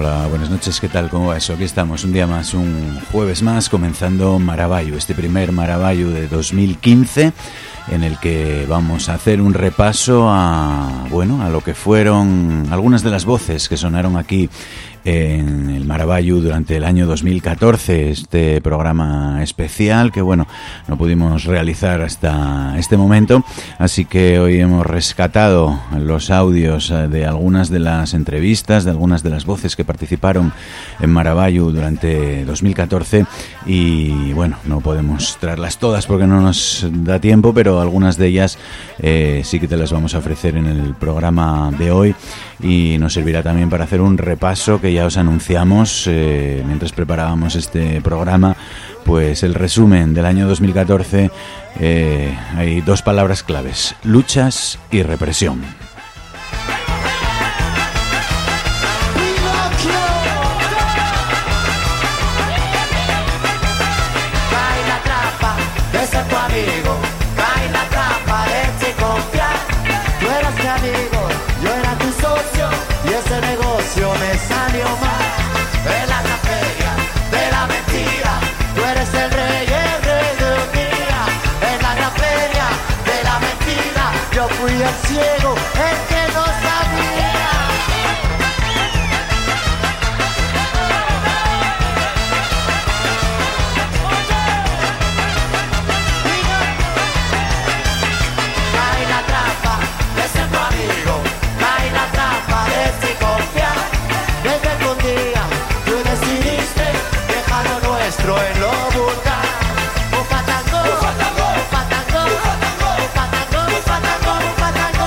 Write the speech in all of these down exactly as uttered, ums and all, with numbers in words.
Hola, buenas noches, ¿qué tal? ¿Cómo va eso? Aquí estamos, un día más, un jueves más, comenzando Maravallu, este primer Maravallu de dos mil quince, en el que vamos a hacer un repaso a, bueno, a lo que fueron algunas de las voces que sonaron aquí en el Maravallu durante el año dos mil catorce, este programa especial que, bueno, no pudimos realizar hasta este momento, así que hoy hemos rescatado los audios de algunas de las entrevistas, de algunas de las voces que participaron en Maravallu durante dos mil catorce y, bueno, no podemos traerlas todas porque no nos da tiempo, pero algunas de ellas eh, sí que te las vamos a ofrecer en el programa de hoy y nos servirá también para hacer un repaso que ya os anunciamos eh, mientras preparábamos este programa, pues el resumen del año dos mil catorce. Eh, hay dos palabras claves: luchas y represión. Ciego, el que no sabía. Cae la trampa de ser tu amigo, cae la trampa de si confiar. Desde que un día tú decidiste dejar lo nuestro en lo vulgar. Ufatango, ufatango, ufatango, ufatango, ufatango, ufatango.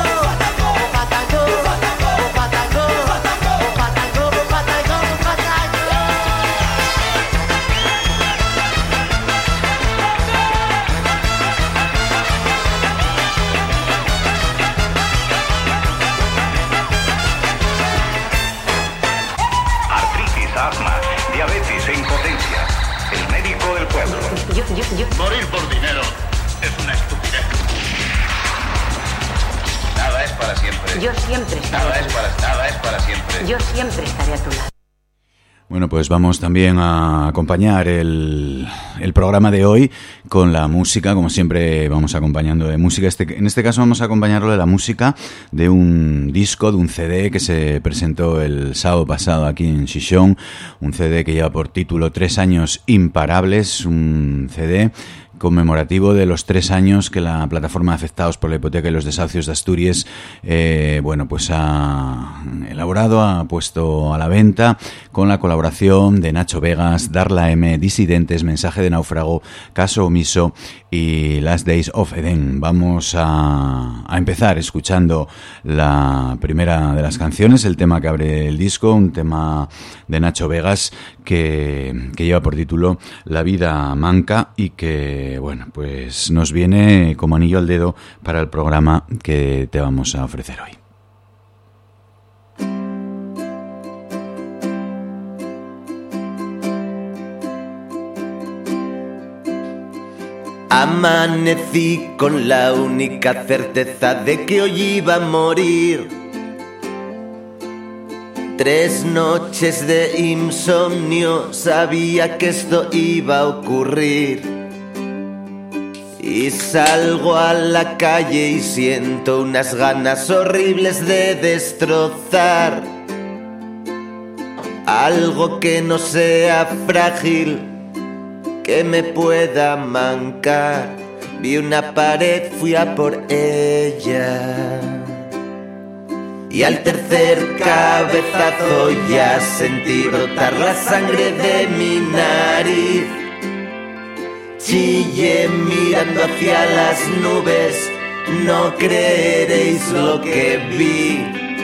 Yo, yo, yo. Morir por dinero es una estupidez. Nada es para siempre. Yo siempre estaré Nada a tu es para, nada es para siempre. Yo siempre estaré a tu lado. Bueno, pues vamos también a acompañar el, el programa de hoy con la música, como siempre vamos acompañando de música. Este, en este caso vamos a acompañarlo de la música de un disco, de un C D que se presentó el sábado pasado aquí en Xixón, un C D que lleva por título Tres años imparables, un C D conmemorativo de los tres años que la plataforma de afectados por la hipoteca y los desahucios de Asturias eh, bueno, pues ha elaborado, ha puesto a la venta con la colaboración de Nacho Vegas, Darla M, Disidentes, Mensaje de Náufrago, Caso Omiso y Last Days of Eden. Vamos a, a empezar escuchando la primera de las canciones, el tema que abre el disco, un tema de Nacho Vegas que, que lleva por título La vida manca y que, bueno, pues nos viene como anillo al dedo para el programa que te vamos a ofrecer hoy. Amanecí con la única certeza de que hoy iba a morir. Tres noches de insomnio, sabía que esto iba a ocurrir. Y salgo a la calle y siento unas ganas horribles de destrozar algo que no sea frágil, que me pueda mancar. Vi una pared, fui a por ella y al tercer cabezazo ya sentí brotar la sangre de mi nariz. Chillé mirando hacia las nubes, no creeréis lo que vi.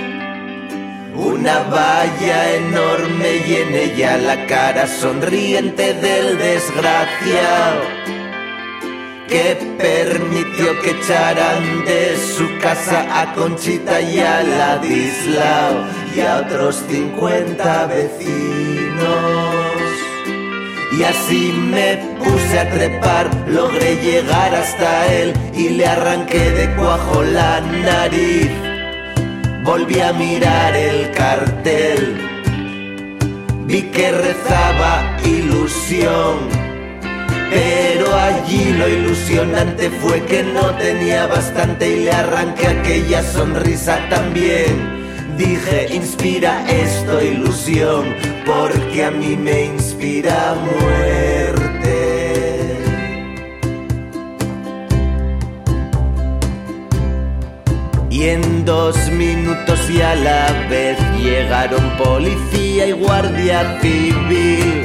Una valla enorme y en ella la cara sonriente del desgraciado que permitió que echaran de su casa a Conchita y a Ladislao y a otros cincuenta vecinos. Y así me puse a trepar, logré llegar hasta él y le arranqué de cuajo la nariz. Volví a mirar el cartel vi que rezaba ilusión, pero allí lo ilusionante fue que no tenía bastante y le arranqué aquella sonrisa también. Dije, inspira esto ilusión, porque a mí me inspira muerte. Y en dos minutos y a la vez llegaron policía y guardia civil.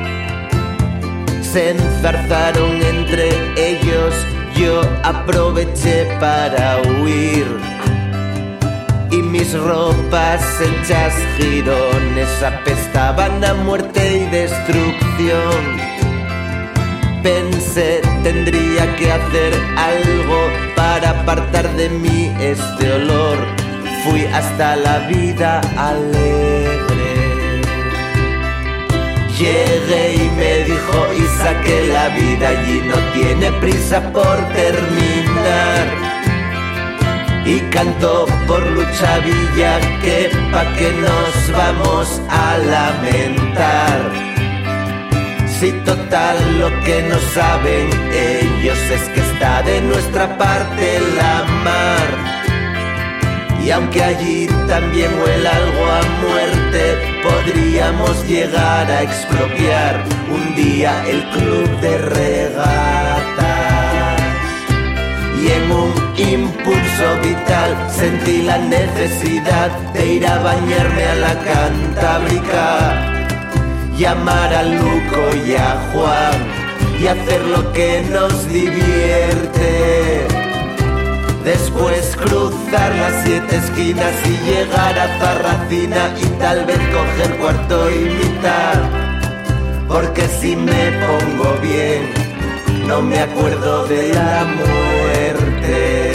Se enzarzaron entre ellos, yo aproveché para huir. Y mis ropas hechas jirones apestaban a muerte y destrucción. Pensé, tendría que hacer algo para apartar de mí este olor. Fui hasta la vida alegre. Llegué y me dijo, y saqué la vida allí, no tiene prisa por terminar. Y cantó por Lucha Villa que pa' que nos vamos a lamentar. Si total lo que no saben ellos es que está de nuestra parte la mar. Y aunque allí también huele algo a muerte, podríamos llegar a expropiar un día el club de regatas. Y en un impulso vital sentí la necesidad de ir a bañarme a la Cantábrica, llamar a Luco y a Juan y hacer lo que nos divierte. Después cruzar las siete esquinas y llegar a Zarracina y tal vez coger cuarto y mitad. Porque si me pongo bien, no me acuerdo de la muerte.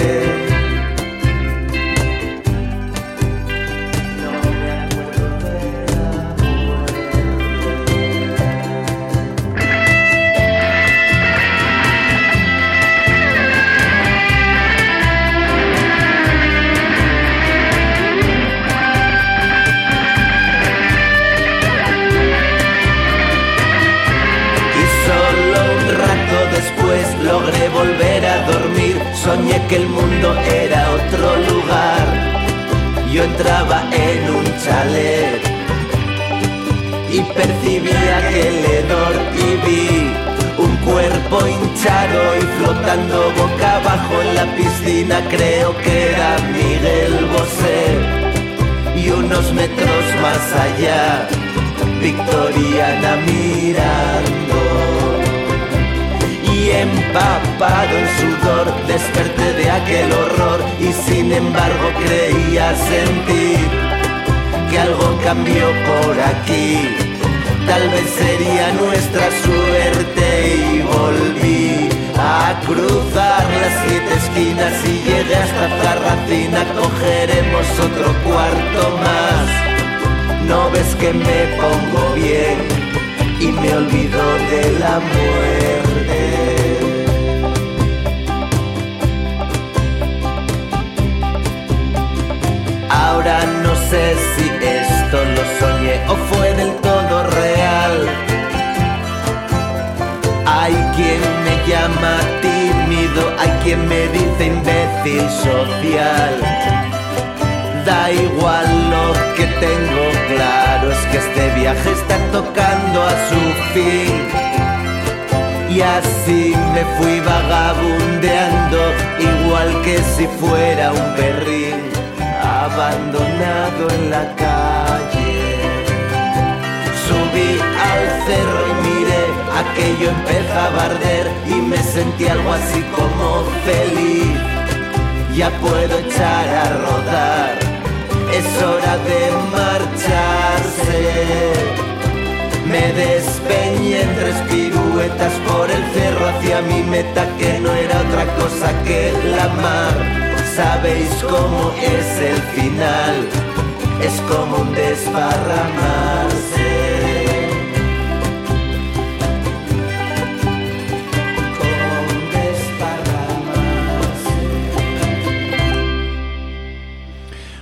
Logré volver a dormir, soñé que el mundo era otro lugar. Yo entraba en un chalet y percibí aquel hedor y vi un cuerpo hinchado y flotando boca abajo en la piscina. Creo que era Miguel Bosé. Y unos metros más allá, Victoriana mirando. Y empapado en sudor desperté de aquel horror y sin embargo creía sentir que algo cambió por aquí. Tal vez sería nuestra suerte y volví a cruzar las siete esquinas y llegué hasta Zarracina. Cogeremos otro cuarto más. No ves que me pongo bien y me olvido de la muerte. Ahora no sé si esto lo soñé o fue del todo real. Hay quien me llama tímido, hay quien me dice imbécil social. Da igual, lo que tengo claro es que este viaje está tocando a su fin. Y así me fui vagabundeando, igual que si fuera un perrín abandonado en la calle. Subí al cerro y miré, aquello empezaba a arder y me sentí algo así como feliz. Ya puedo echar a rodar, es hora de marcharse. Me despeñé en tres piruetas por el cerro hacia mi meta, que no era otra cosa que la mar. Sabéis cómo es el final, es como un desparramarse. Como un desparramarse.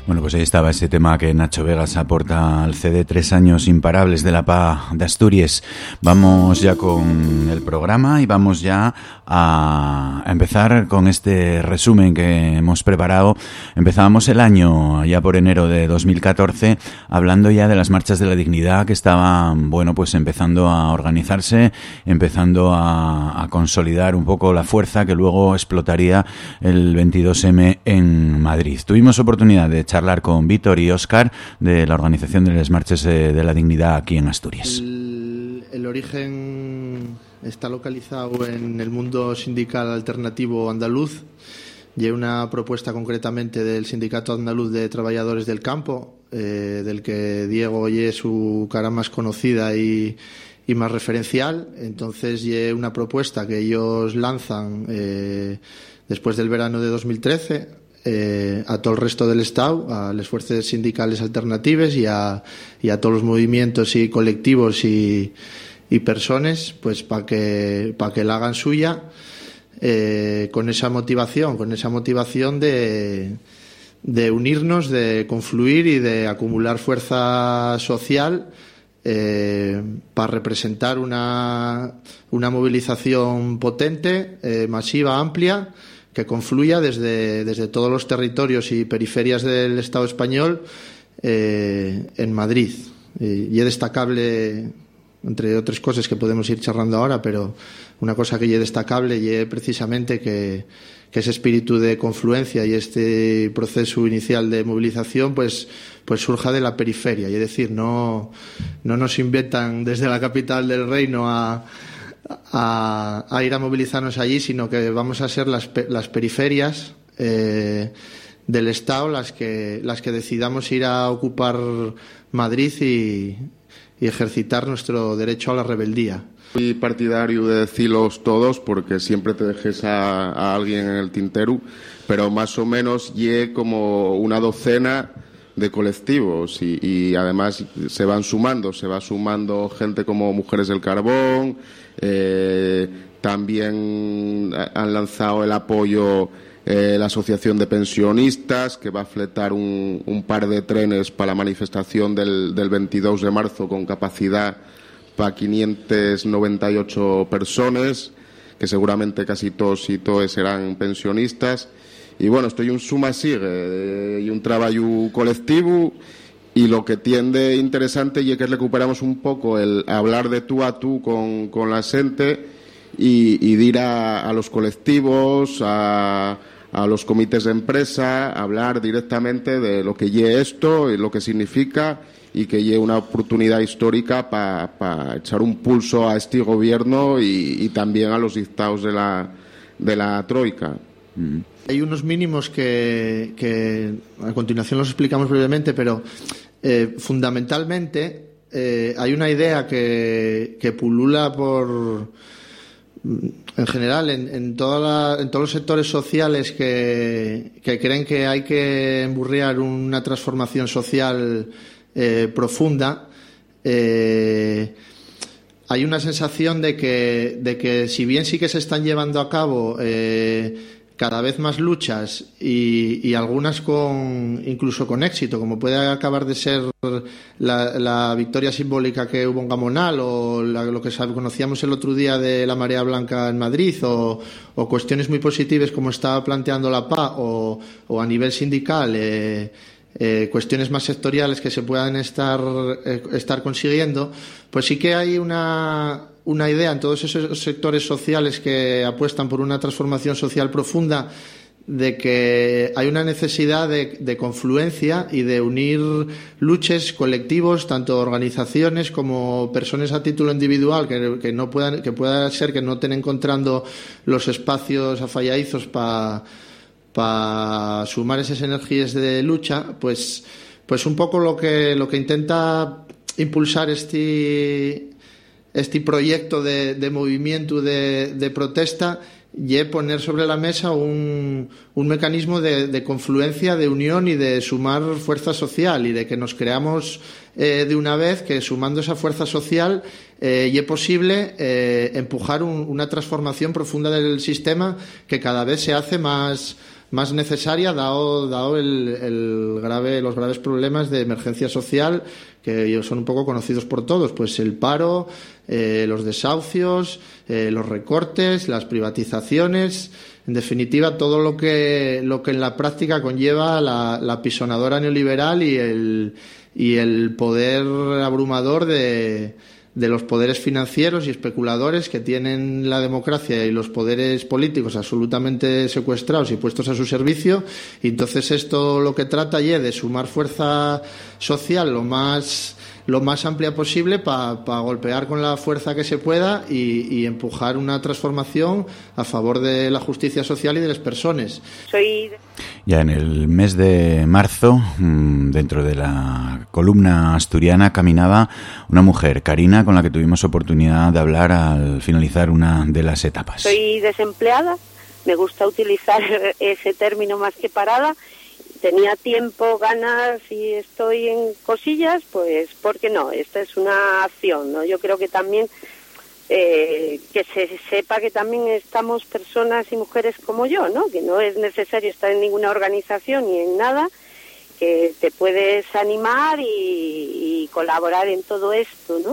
Bueno, pues ahí estaba ese tema que Nacho Vegas aporta al C D Tres años imparables de la P A de Asturias. Vamos ya con el programa y vamos ya a empezar con este resumen que hemos preparado. Empezábamos el año ya por enero de dos mil catorce hablando ya de las marchas de la dignidad que estaban, bueno, pues empezando a organizarse, empezando a, a consolidar un poco la fuerza que luego explotaría el veintidós eme en Madrid. Tuvimos oportunidad de charlar con Víctor y Óscar de la organización de las marchas de la dignidad aquí en Asturias. El, el origen está localizado en el mundo sindical alternativo andaluz y hay una propuesta concretamente del Sindicato Andaluz de Trabajadores del Campo, eh, del que Diego es su cara más conocida y, y más referencial. Entonces es una propuesta que ellos lanzan eh, después del verano de dos mil trece Eh, a todo el resto del Estado, a las fuerzas sindicales alternativas y a, y a todos los movimientos y colectivos y, y personas, pues para que, para que la hagan suya, eh, con esa motivación, con esa motivación de, de unirnos, de confluir y de acumular fuerza social eh, para representar una, una movilización potente, eh, masiva, amplia, que confluya desde, desde todos los territorios y periferias del Estado español eh, en Madrid. Eh, y es destacable, entre otras cosas que podemos ir charlando ahora, pero una cosa que es destacable y es precisamente que, que ese espíritu de confluencia y este proceso inicial de movilización pues, pues surja de la periferia. Y es decir, no, no nos invitan desde la capital del reino a A, a ir a movilizarnos allí, sino que vamos a ser las, las periferias eh, del Estado las que, las que decidamos ir a ocupar Madrid y, y ejercitar nuestro derecho a la rebeldía. Soy partidario de decirlos todos porque siempre te dejes a, a alguien en el tintero, pero más o menos llegue como una docena de colectivos y, y además se van sumando, se va sumando gente como Mujeres del Carbón. Eh, también han lanzado el apoyo eh, la Asociación de Pensionistas, que va a fletar un, un par de trenes para la manifestación del, del veintidós de marzo con capacidad para quinientas noventa y ocho personas, que seguramente casi todos y todas serán pensionistas. Y bueno, esto y un suma sigue eh, y un trabajo colectivo. Y lo que tiende interesante y es que recuperamos un poco el hablar de tú a tú con, con la gente y, y de ir a, a los colectivos, a, a los comités de empresa, hablar directamente de lo que lleve esto y lo que significa y que lleve una oportunidad histórica para pa echar un pulso a este gobierno y, y también a los dictados de la, de la troika. Mm. Hay unos mínimos que, que a continuación los explicamos brevemente, pero eh, fundamentalmente eh, hay una idea que, que pulula por en general en, en, toda la, en todos los sectores sociales que, que creen que hay que emburrear una transformación social eh, profunda. Eh, hay una sensación de que, de que si bien sí que se están llevando a cabo eh, cada vez más luchas y, y algunas con incluso con éxito, como puede acabar de ser la, la victoria simbólica que hubo en Gamonal o la, lo que conocíamos el otro día de la marea blanca en Madrid o, o cuestiones muy positivas como estaba planteando la P A o, o a nivel sindical eh, eh, cuestiones más sectoriales que se puedan estar, eh, estar consiguiendo, pues sí que hay una una idea en todos esos sectores sociales que apuestan por una transformación social profunda de que hay una necesidad de, de confluencia y de unir luchas, colectivos, tanto organizaciones como personas a título individual que, que no puedan, que pueda ser que no estén encontrando los espacios afalladizos para pa sumar esas energías de lucha, pues, pues un poco lo que lo que intenta impulsar este este proyecto de, de movimiento de, de protesta y poner sobre la mesa un, un mecanismo de, de confluencia, de unión y de sumar fuerza social y de que nos creamos eh, de una vez que sumando esa fuerza social eh, y es posible eh, empujar un, una transformación profunda del sistema que cada vez se hace más más necesaria dado, dado el, el grave, los graves problemas de emergencia social que son un poco conocidos por todos, pues el paro, eh, los desahucios, eh, los recortes, las privatizaciones, en definitiva todo lo que, lo que en la práctica conlleva la, la pisonadora neoliberal y el, y el poder abrumador de de los poderes financieros y especuladores que tienen la democracia y los poderes políticos absolutamente secuestrados y puestos a su servicio. Y entonces esto lo que trata es de sumar fuerza social lo más lo más amplia posible para pa golpear con la fuerza que se pueda y, y empujar una transformación a favor de la justicia social y de las personas. Soy... Ya en el mes de marzo, dentro de la columna asturiana, caminaba una mujer, Karina, con la que tuvimos oportunidad de hablar al finalizar una de las etapas. Soy desempleada, me gusta utilizar ese término más que parada. Tenía tiempo, ganas y estoy en cosillas, pues ¿por qué no? Esta es una acción, ¿no? Yo creo que también eh, que se sepa que también estamos personas y mujeres como yo, ¿no? Que no es necesario estar en ninguna organización ni en nada, que te puedes animar y, y colaborar en todo esto, ¿no?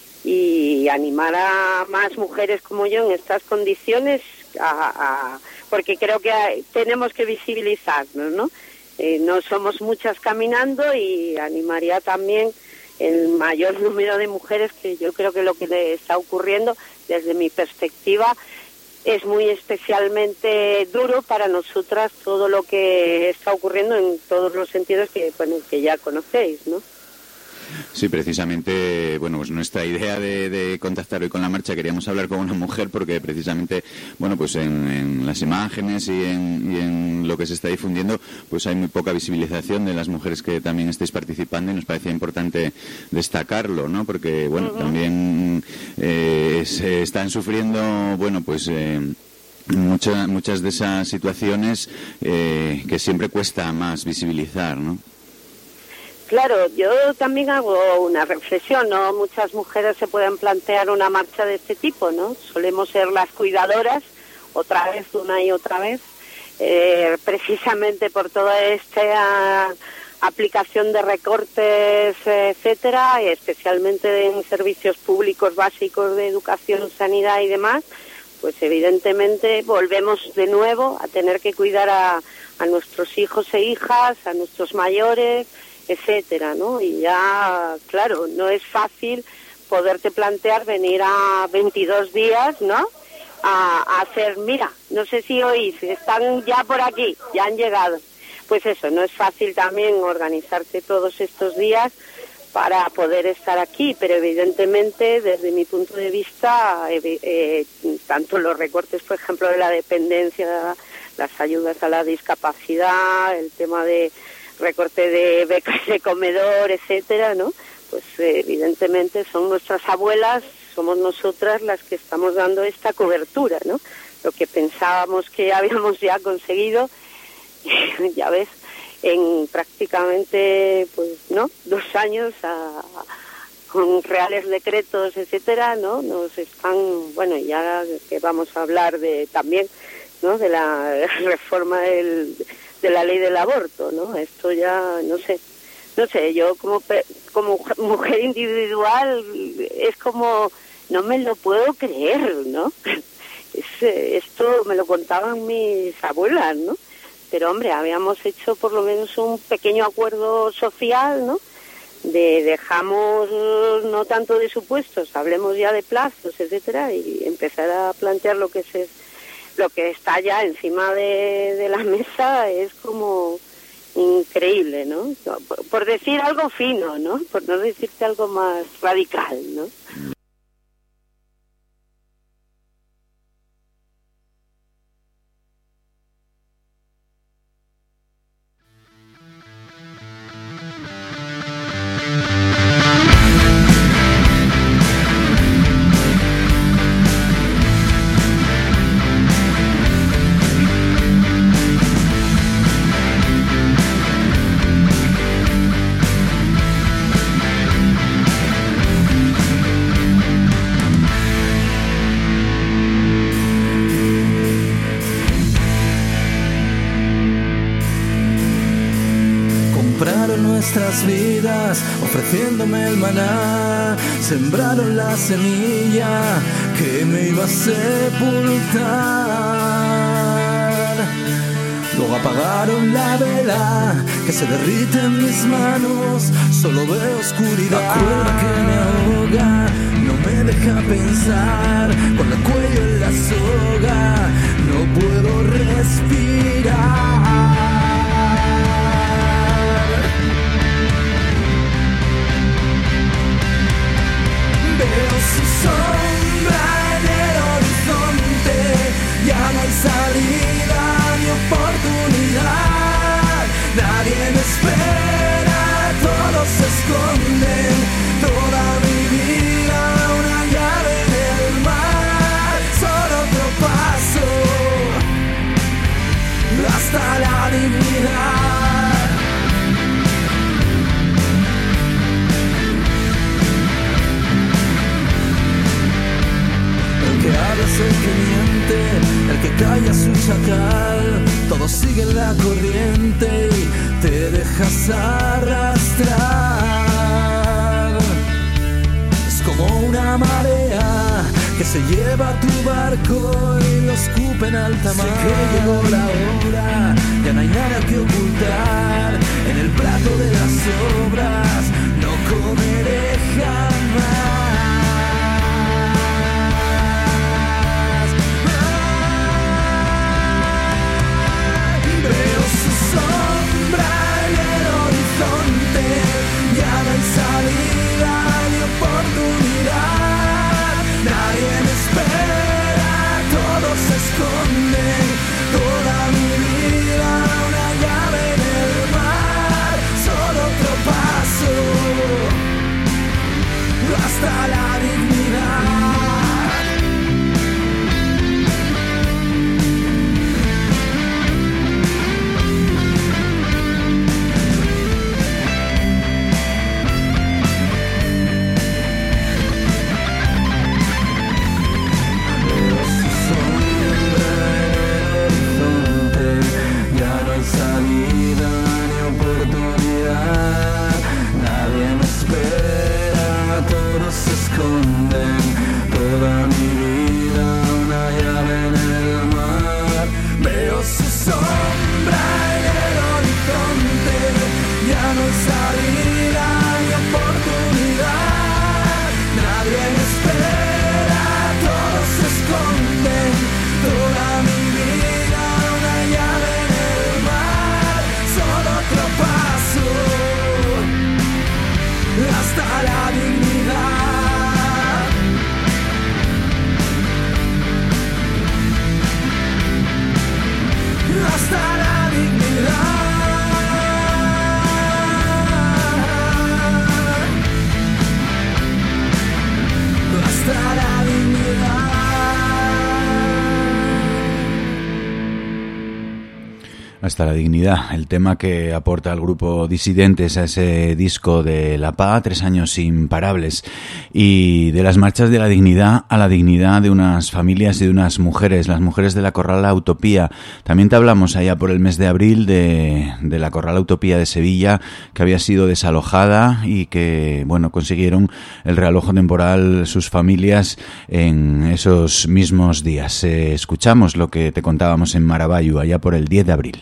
Y animar a más mujeres como yo en estas condiciones, a, a, porque creo que hay, tenemos que visibilizarnos, ¿no? Eh, no somos muchas caminando y animaría también el mayor número de mujeres, que yo creo que lo que le está ocurriendo desde mi perspectiva es muy especialmente duro para nosotras, todo lo que está ocurriendo en todos los sentidos que, bueno, que ya conocéis, ¿no? Sí, precisamente, bueno, pues nuestra idea de, de contactar hoy con la marcha, queríamos hablar con una mujer porque precisamente, bueno, pues en, en las imágenes y en, y en lo que se está difundiendo, pues hay muy poca visibilización de las mujeres que también estáis participando y nos parecía importante destacarlo, ¿no? Porque, bueno, uh-huh. también eh, se están sufriendo, bueno, pues... Eh, muchas muchas de esas situaciones eh, que siempre cuesta más visibilizar, ¿no? Claro, yo también hago una reflexión, ¿no? Muchas mujeres se pueden plantear una marcha de este tipo, ¿no? Solemos ser las cuidadoras, otra vez, una y otra vez, eh, precisamente por toda esta aplicación de recortes, etcétera, y especialmente en servicios públicos básicos de educación, sanidad y demás, pues evidentemente volvemos de nuevo a tener que cuidar a, a nuestros hijos e hijas, a nuestros mayores, etcétera, ¿no? Y ya, claro, no es fácil poderte plantear venir a veintidós días, ¿no? A, a hacer, mira, no sé si oís, están ya por aquí, ya han llegado. Pues eso, no es fácil también organizarse todos estos días para poder estar aquí, pero evidentemente, desde mi punto de vista, eh, eh, tanto los recortes, por ejemplo, de la dependencia, las ayudas a la discapacidad, el tema de recorte de becas de comedor, etcétera, ¿no? Pues eh, evidentemente son nuestras abuelas, somos nosotras las que estamos dando esta cobertura, ¿no? Lo que pensábamos que habíamos ya conseguido, ya ves, en prácticamente, pues, ¿no? Dos años a, con reales decretos, etcétera, ¿no? Nos están, bueno, ya que vamos a hablar de también, ¿no? De la reforma del de la ley del aborto, ¿no? Esto ya, no sé, no sé, yo como como mujer individual es como, no me lo puedo creer, ¿no? Es, esto me lo contaban mis abuelas, ¿no? Pero, hombre, habíamos hecho por lo menos un pequeño acuerdo social, ¿no? De dejamos no tanto de supuestos, hablemos ya de plazos, etcétera, y empezar a plantear lo que se lo que está ya encima de, de la mesa es como increíble, ¿no? Por, por decir algo fino, ¿no? Por no decirte algo más radical, ¿no? compraron nuestras vidas, ofreciéndome el maná. Sembraron la semilla que me iba a sepultar. Luego apagaron la vela que se derrite en mis manos. Solo veo oscuridad, la cuerda que me ahoga no me deja pensar. Con el cuello en la soga no puedo respirar. Veo su sombra en el horizonte. Ya no hay salida ni oportunidad. Nadie me espera, todos se esconden. Toda mi vida una llave en el mar. Solo otro paso hasta la dignidad. El que habla es el que miente, el que calla su chacal. Todos siguen la corriente y te dejas arrastrar. Es como una marea que se lleva tu barco y lo escupe en alta mar. Sé que llegó la hora, ya no hay nada que ocultar. En el plato de las obras no comeré jamás. Veo su sombra en el horizonte. Ya no hay salida ni oportunidad. Nadie me espera, todos se esconden. Toda mi vida una llave en el mar. Solo otro paso hasta la dignidad. Salida ni oportunidad, nadie me espera, todos se esconden. Toda mi vida una llave en el mar. Veo su sombra en el horizonte. Ya no hay salida ni oportunidad. Nadie me espera, todos se esconden. Toda mi vida una llave en el mar. Solo otro paso hasta la dignidad. Hasta la dignidad. Hasta la dignidad. Hasta la dignidad, el tema que aporta el grupo Disidentes a ese disco de La P A, tres años imparables, y de las marchas de la dignidad a la dignidad de unas familias y de unas mujeres, las mujeres de la Corrala Utopía. También te hablamos allá por el mes de abril de, de la Corrala Utopía de Sevilla, que había sido desalojada y que, bueno, consiguieron el realojo temporal sus familias en esos mismos días. Eh, escuchamos lo que te contábamos en Maravallo allá por el diez de abril.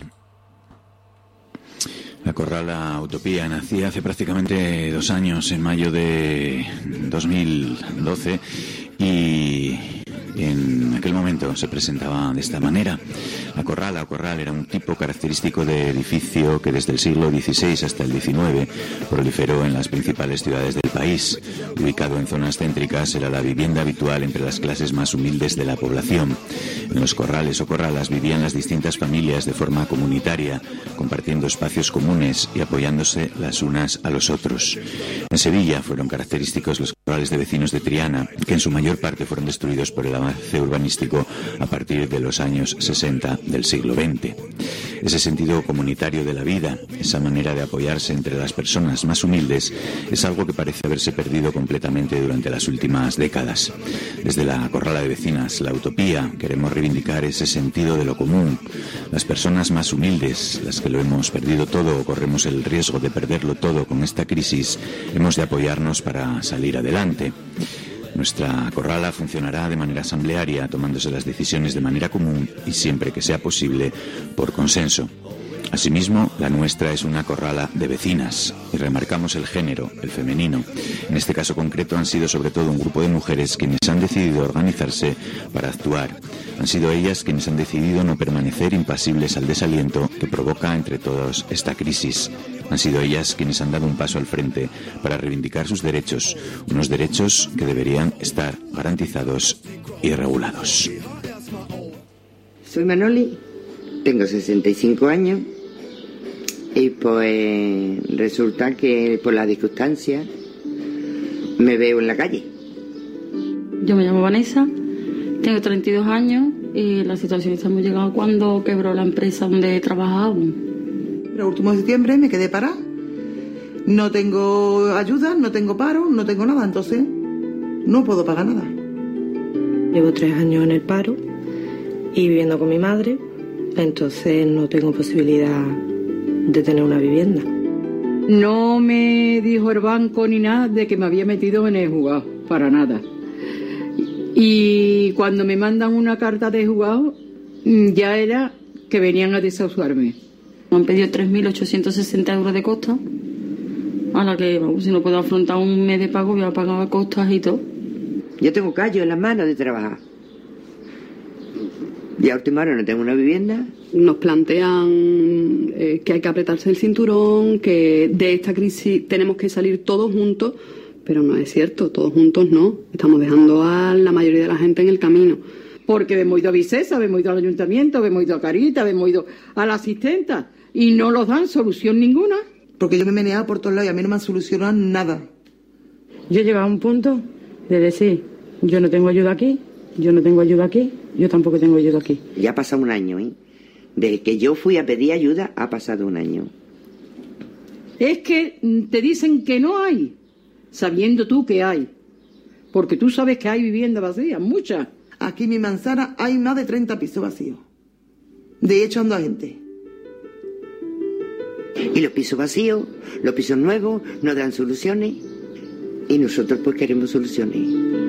La Corrala Utopía nacía hace prácticamente dos años, en mayo de dos mil doce, y en aquel momento se presentaba de esta manera. La Corrala o Corral era un tipo característico de edificio que desde el siglo dieciséis hasta el diecinueve proliferó en las principales ciudades del país. Ubicado en zonas céntricas, era la vivienda habitual entre las clases más humildes de la población. En los corrales o corralas vivían las distintas familias de forma comunitaria, compartiendo espacios comunes y apoyándose las unas a los otros. En Sevilla fueron característicos los corrales de vecinos de Triana, que en su mayor parte fueron destruidos por el avance urbanístico a partir de los años sesenta del siglo veinte. Ese sentido comunitario de la vida, esa manera de apoyarse entre las personas más humildes, es algo que parece haberse perdido completamente durante las últimas décadas. Desde la Corrala de Vecinas, la Utopía, queremos reivindicar ese sentido de lo común. Las personas más humildes, las que lo hemos perdido todo o corremos el riesgo de perderlo todo con esta crisis, hemos de apoyarnos para salir adelante. Nuestra corrala funcionará de manera asamblearia, tomándose las decisiones de manera común y, siempre que sea posible, por consenso. Asimismo, la nuestra es una corrala de vecinas y remarcamos el género, el femenino. En este caso concreto han sido sobre todo un grupo de mujeres quienes han decidido organizarse para actuar. Han sido ellas quienes han decidido no permanecer impasibles al desaliento que provoca entre todos esta crisis. Han sido ellas quienes han dado un paso al frente para reivindicar sus derechos, unos derechos que deberían estar garantizados y regulados. Soy Manoli, tengo sesenta y cinco años y pues resulta que por las circunstancias me veo en la calle. Yo me llamo Vanessa, tengo treinta y dos años y la situación esta hemos llegado cuando quebró la empresa donde trabajaba. El último de septiembre me quedé parada. No tengo ayuda, no tengo paro, no tengo nada, entonces no puedo pagar nada. Llevo tres años en el paro y viviendo con mi madre, entonces no tengo posibilidad de tener una vivienda. No me dijo el banco ni nada de que me había metido en el juzgado, para nada. Y cuando me mandan una carta de juzgado, ya era que venían a desahuciarme. Me han pedido tres mil ochocientos sesenta euros de costa, a la que vamos, si no puedo afrontar un mes de pago voy a pagar costas y todo. Yo tengo callo en las manos de trabajar. Y a última hora no tengo una vivienda. Nos plantean eh, que hay que apretarse el cinturón, que de esta crisis tenemos que salir todos juntos, pero no es cierto, todos juntos no. Estamos dejando a la mayoría de la gente en el camino. Porque hemos ido a Vicesa, hemos ido al ayuntamiento, hemos ido a Carita, hemos ido a la asistenta y no nos dan solución ninguna. Porque yo me he meneado por todos lados y a mí no me han solucionado nada. Yo he llegado a un punto de decir, yo no tengo ayuda aquí, yo no tengo ayuda aquí, yo tampoco tengo ayuda aquí. Ya ha pasado un año, ¿eh? Desde que yo fui a pedir ayuda ha pasado un año. Es que te dicen que no hay, sabiendo tú que hay. Porque tú sabes que hay viviendas vacías, muchas. Aquí en mi manzana hay más de treinta pisos vacíos. De hecho, ando a gente. Y los pisos vacíos, los pisos nuevos, no dan soluciones. Y nosotros pues queremos soluciones.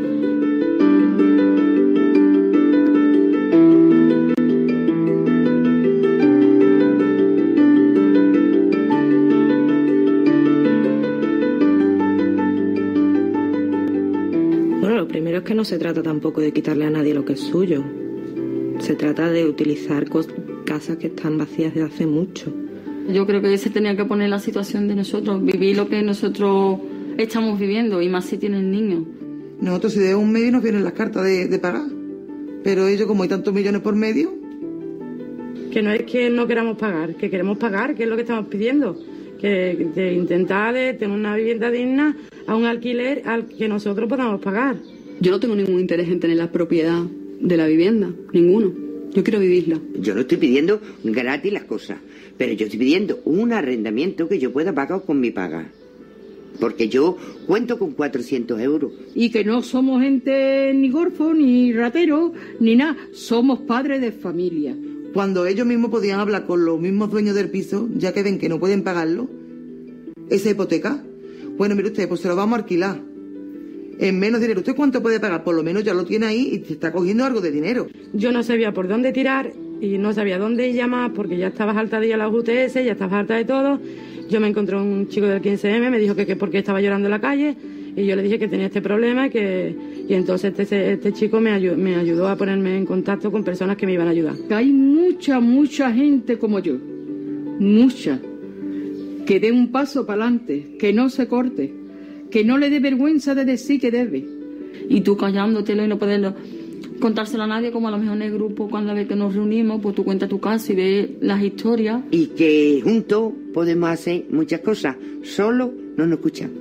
Es que no se trata tampoco de quitarle a nadie lo que es suyo. Se trata de utilizar casas que están vacías desde hace mucho. Yo creo que se tenía que poner la situación de nosotros, vivir lo que nosotros estamos viviendo, y más si tienen niños. Nosotros si de un medio nos vienen las cartas de, de pagar, pero ellos, como hay tantos millones por medio... Que no es que no queramos pagar, que queremos pagar, que es lo que estamos pidiendo. Que de intentar de tener una vivienda digna a un alquiler al que nosotros podamos pagar. Yo no tengo ningún interés en tener la propiedad de la vivienda, ninguno. Yo quiero vivirla. Yo no estoy pidiendo gratis las cosas, pero yo estoy pidiendo un arrendamiento que yo pueda pagar con mi paga. Porque yo cuento con cuatrocientos euros. Y que no somos gente ni gorfo, ni ratero, ni nada. Somos padres de familia. Cuando ellos mismos podían hablar con los mismos dueños del piso, ya que ven que no pueden pagarlo, esa hipoteca, bueno, mire usted, pues se lo vamos a alquilar. En menos dinero. ¿Usted cuánto puede pagar? Por lo menos ya lo tiene ahí y te está cogiendo algo de dinero. Yo no sabía por dónde tirar y no sabía dónde llamar porque ya estabas harta de ir a las U T S, ya estabas harta de todo. Yo me encontré un chico del quince eme, me dijo que, que porque estaba llorando en la calle y yo le dije que tenía este problema y que y entonces este, este chico me ayudó, me ayudó a ponerme en contacto con personas que me iban a ayudar. Hay mucha, mucha gente como yo, mucha, que dé un paso para adelante, que no se corte, que no le dé vergüenza de decir que debe. Y tú callándotelo y no poderlo contárselo a nadie, como a lo mejor en el grupo cuando ve que nos reunimos, pues tú cuentas tu caso y ves las historias. Y que juntos podemos hacer muchas cosas, solo no nos escuchan.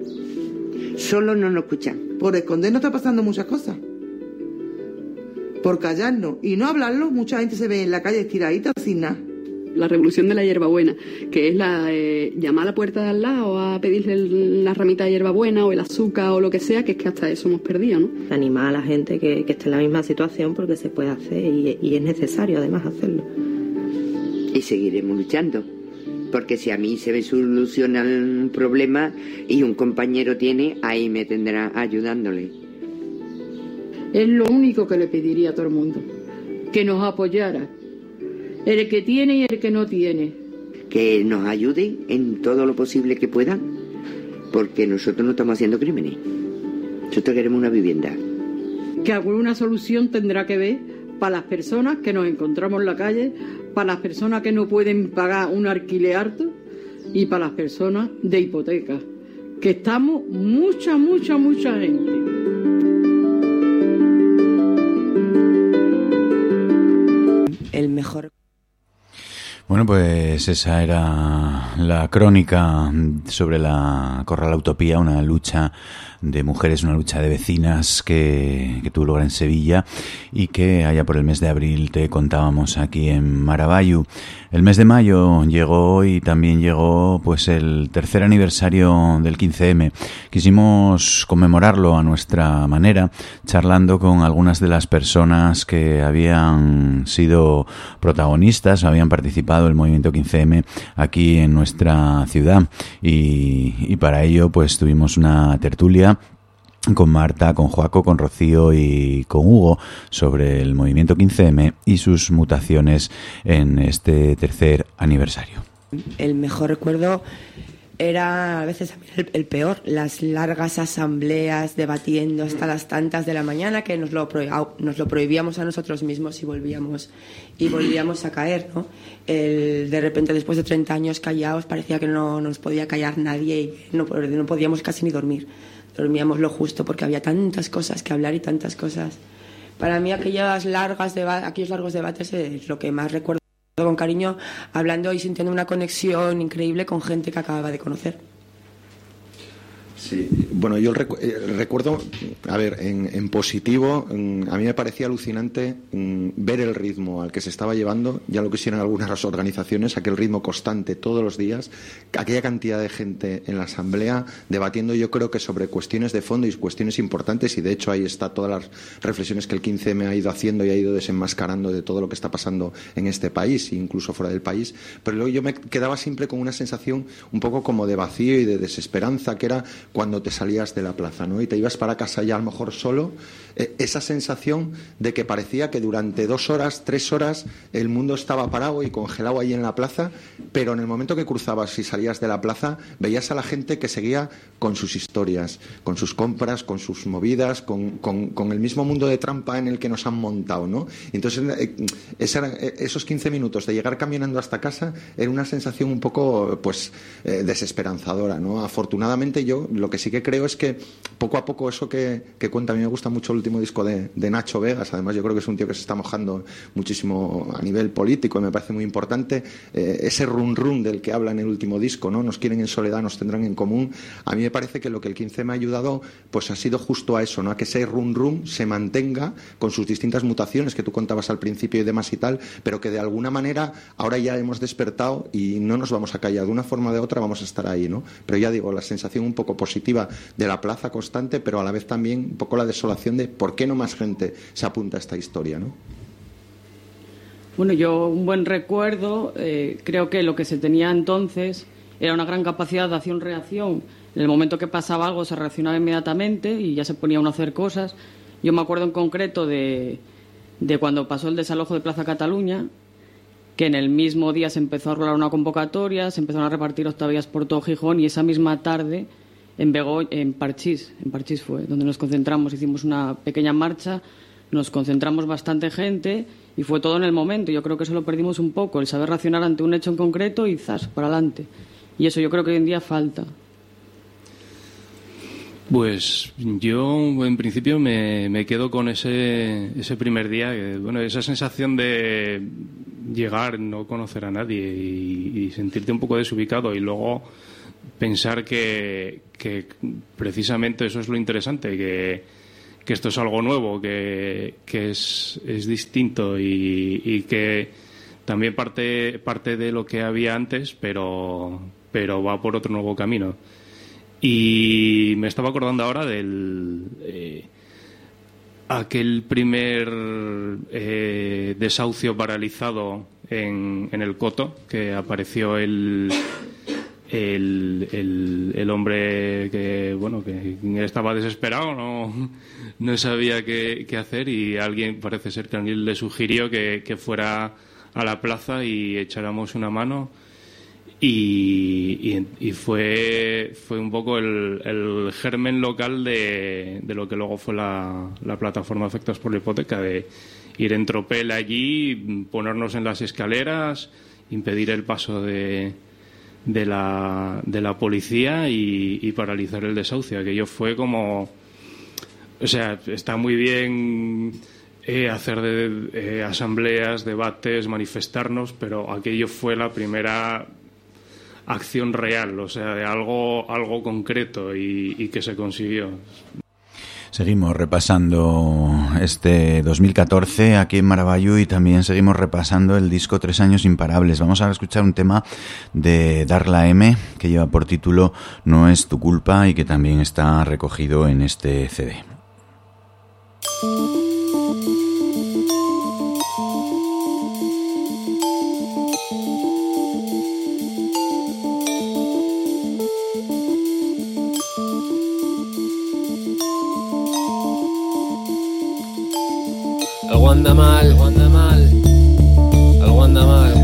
Solo no nos escuchan. Por escondernos está pasando muchas cosas. Por callarnos y no hablarlo, mucha gente se ve en la calle estiradita sin nada. la revolución de la hierbabuena, que es la eh, llamar a la puerta de al lado a pedirle el, la ramita de hierbabuena o el azúcar o lo que sea, que es que hasta eso hemos perdido, ¿no? Animar a la gente que, que esté en la misma situación, porque se puede hacer y, y es necesario además hacerlo. Y seguiremos luchando, porque si a mí se me soluciona un problema y un compañero tiene, ahí me tendrá ayudándole. Es lo único que le pediría a todo el mundo, que nos apoyara, el que tiene y el que no tiene. Que nos ayuden en todo lo posible que puedan, porque nosotros no estamos haciendo crímenes. Nosotros queremos una vivienda. Que alguna solución tendrá que ver para las personas que nos encontramos en la calle, para las personas que no pueden pagar un alquiler alto y para las personas de hipoteca, que estamos mucha, mucha, mucha gente. El mejor. Bueno, pues esa era la crónica sobre la Corral Utopía, una lucha de mujeres, una lucha de vecinas que, que tuvo lugar en Sevilla y que allá por el mes de abril te contábamos aquí en Maravallu. El mes de mayo llegó y también llegó pues el tercer aniversario del quince eme. Quisimos conmemorarlo a nuestra manera, charlando con algunas de las personas que habían sido protagonistas, habían participado del movimiento quince eme aquí en nuestra ciudad y, y para ello pues tuvimos una tertulia con Marta, con Joaco, con Rocío y con Hugo sobre el movimiento quince eme y sus mutaciones en este tercer aniversario. El mejor recuerdo era a veces el, el peor, las largas asambleas debatiendo hasta las tantas de la mañana, que nos lo, pro, nos lo prohibíamos a nosotros mismos y volvíamos y volvíamos a caer, ¿no? El, de repente, después de treinta años callados, parecía que no nos podía callar nadie y no, no podíamos casi ni dormir. Dormíamos lo justo porque había tantas cosas que hablar y tantas cosas. Para mí aquellas largas deba- aquellos largos debates es lo que más recuerdo con cariño, hablando y sintiendo una conexión increíble con gente que acababa de conocer. Sí, bueno, yo recu- eh, recuerdo, a ver, en, en positivo, en, a mí me parecía alucinante en, ver el ritmo al que se estaba llevando, ya lo quisieran algunas organizaciones, aquel ritmo constante todos los días, aquella cantidad de gente en la asamblea debatiendo, yo creo que sobre cuestiones de fondo y cuestiones importantes, y de hecho ahí está todas las reflexiones que el quince eme ha ido haciendo y ha ido desenmascarando de todo lo que está pasando en este país, incluso fuera del país, pero luego yo me quedaba siempre con una sensación un poco como de vacío y de desesperanza, que era cuando te salías de la plaza, ¿no? Y te ibas para casa ya a lo mejor solo, eh, esa sensación de que parecía que durante dos horas, tres horas, el mundo estaba parado y congelado ahí en la plaza, pero en el momento que cruzabas y salías de la plaza, veías a la gente que seguía con sus historias, con sus compras, con sus movidas, con, con, con el mismo mundo de trampa en el que nos han montado, ¿no? Entonces, eh, esa, esos quince minutos de llegar caminando hasta casa era una sensación un poco, pues, eh, desesperanzadora, ¿no? Afortunadamente yo lo que sí que creo es que poco a poco eso que, que cuenta, a mí me gusta mucho el último disco de, de Nacho Vegas, además yo creo que es un tío que se está mojando muchísimo a nivel político y me parece muy importante, eh, ese run run del que habla en el último disco, ¿no? Nos quieren en soledad, nos tendrán en común. A mí me parece que lo que el quince eme ha ayudado pues ha sido justo a eso, ¿no? A que ese run run se mantenga con sus distintas mutaciones que tú contabas al principio y demás y tal, pero que de alguna manera ahora ya hemos despertado y no nos vamos a callar, de una forma o de otra vamos a estar ahí, ¿no? Pero ya digo, la sensación un poco positiva de la plaza constante, pero a la vez también un poco la desolación de por qué no más gente se apunta a esta historia, ¿no? Bueno, yo un buen recuerdo, eh, creo que lo que se tenía entonces era una gran capacidad de acción-reacción. En el momento que pasaba algo se reaccionaba inmediatamente y ya se ponía uno a hacer cosas. Yo me acuerdo en concreto de, de cuando pasó el desalojo de Plaza Cataluña, que en el mismo día se empezó a rolar una convocatoria, se empezaron a repartir octavillas por todo Gijón y esa misma tarde en Begoña, en Parchís, en Parchís fue, donde nos concentramos, hicimos una pequeña marcha, nos concentramos bastante gente y fue todo en el momento. Yo creo que eso lo perdimos un poco, el saber reaccionar ante un hecho en concreto y zas, para adelante. Y eso yo creo que hoy en día falta. Pues yo en principio me, me quedo con ese, ese primer día, que, bueno, esa sensación de llegar, no conocer a nadie y, y sentirte un poco desubicado y luego pensar que, que precisamente eso es lo interesante, que, que esto es algo nuevo, que, que es, es distinto y, y que también parte, parte de lo que había antes, pero, pero va por otro nuevo camino. Y me estaba acordando ahora del eh, aquel primer eh, desahucio paralizado en, en el Coto, que apareció el, el, el, el hombre que, bueno, que estaba desesperado, no, no sabía qué, qué hacer, y alguien, parece ser que alguien le sugirió que, que fuera a la plaza y echáramos una mano. Y, y, y fue, fue un poco el, el germen local de, de lo que luego fue la, la plataforma Afectados por la Hipoteca, de ir en tropel allí, ponernos en las escaleras, impedir el paso de, de, la, de la policía y, y paralizar el desahucio. Aquello fue como... O sea, está muy bien eh, hacer de, eh, asambleas, debates, manifestarnos, pero aquello fue la primera acción real, o sea, de algo, algo concreto y, y que se consiguió. Seguimos repasando este dos mil catorce aquí en Maravallu y también seguimos repasando el disco Tres años imparables. Vamos a escuchar un tema de Darla M que lleva por título No es tu culpa y que también está recogido en este C D. Algo anda mal, algo anda mal, algo anda mal.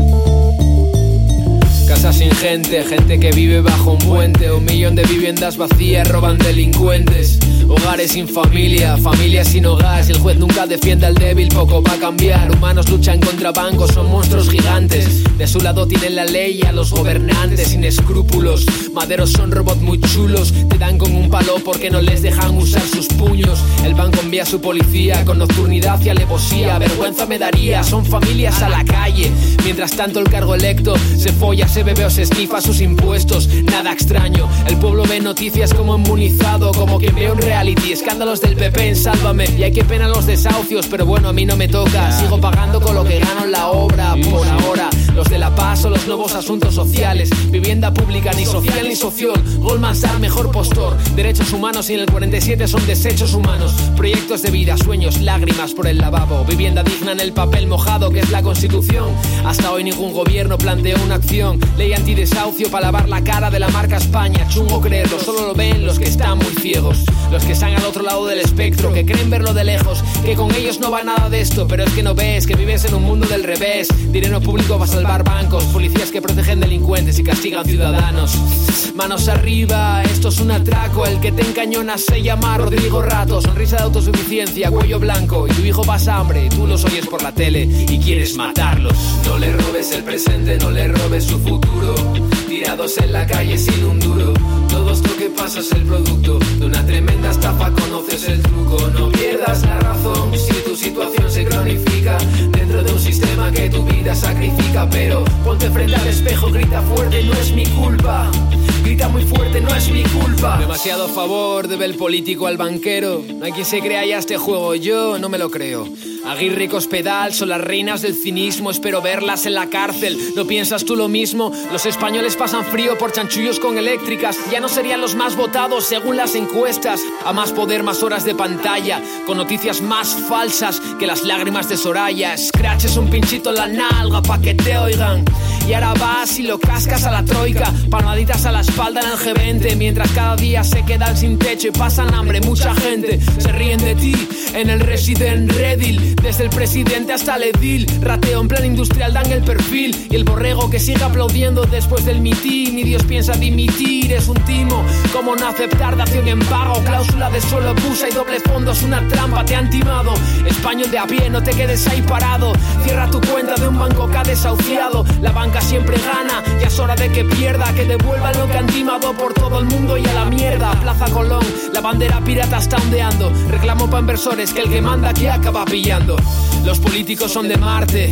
Casa sin gente, gente que vive bajo un puente. Un millón de viviendas vacías roban delincuentes. Hogares sin familia, familias sin hogar. Si el juez nunca defiende al débil, poco va a cambiar. Humanos luchan contra bancos, son monstruos gigantes. De su lado tienen la ley y a los gobernantes sin escrúpulos. Maderos son robots muy chulos, te dan con un palo porque no les dejan usar sus puños. El banco envía a su policía con nocturnidad y alevosía. Vergüenza me daría, son familias a la calle. Mientras tanto el cargo electo se folla, se bebe o se esquifa sus impuestos. Nada extraño, el pueblo ve noticias como inmunizado, como quien ve un reality. Escándalos del P P en Sálvame. Y hay que pena los desahucios, pero bueno, a mí no me toca. Sigo pagando con lo que gano en la obra. Por ahora, los de la paz son los nuevos asuntos sociales. Vivienda pública, ni social ni sociól. Goldman Sachs, mejor postor. Derechos humanos y en el cuarenta y siete son desechos humanos. Proyectos de vida, sueños, lágrimas por el lavabo. Vivienda digna en el papel mojado que es la Constitución. Hasta hoy ningún gobierno planteó una acción. Ley antidesahucio para lavar la cara de la marca España. Chungo creerlo, solo lo ven los que están muy ciegos. Los que están al otro lado del espectro, que creen verlo de lejos, que con ellos no va nada de esto. Pero es que no ves, que vives en un mundo del revés. Dinero público va a salvar bancos, policías que protegen delincuentes y castigan ciudadanos. Manos arriba, esto es un atraco. El que te encañona se llama Rodrigo Rato. Sonrisa de autosuficiencia, cuello blanco. Y tu hijo pasa hambre, tú los oyes por la tele y quieres matarlos. No le robes el presente, no le robes su futuro. Tirados en la calle sin un duro. Todo esto que pasa es el producto de una tremenda estafa, conoces el truco. No pierdas la razón si tu situación se cronifica dentro de un sistema que tu vida sacrifica. Pero ponte frente al espejo, grita fuerte, no es mi culpa. Grita muy fuerte, no es mi culpa. Demasiado favor debe el político al banquero. No hay quien se crea ya este juego, yo no me lo creo. Aguirre y Cospedal son las reinas del cinismo. Espero verlas en la cárcel. ¿No piensas tú lo mismo? Los españoles pasan frío por chanchullos con eléctricas. Ya no serían los más votados según las encuestas. A más poder, más horas de pantalla, con noticias más falsas que las lágrimas de Soraya. Scratch es un pinchito en la nalga pa' que te oigan. Y ahora vas y lo cascas a la troika. Palmaditas a la espalda en el G veinte. Mientras cada día se quedan sin techo y pasan hambre. Mucha gente se ríen de ti en el Resident Redil. Desde el presidente hasta el edil. Rateo en plan industrial dan el perfil. Y el borrego que sigue aplaudiendo después del mitin. Y Dios piensa dimitir, es un timo. ¿Cómo no aceptar dación en pago? Cláusula de suelo busa y doble fondo es una trampa, te han timado. Español de a pie, no te quedes ahí parado. Cierra tu cuenta de un banco que ha desahuciado. La banca siempre gana, ya es hora de que pierda. Que devuelvan lo que han timado por todo el mundo y a la mierda. Plaza Colón, la bandera pirata está ondeando. Reclamo para inversores que el que manda aquí acaba pillando. Los políticos son de Marte,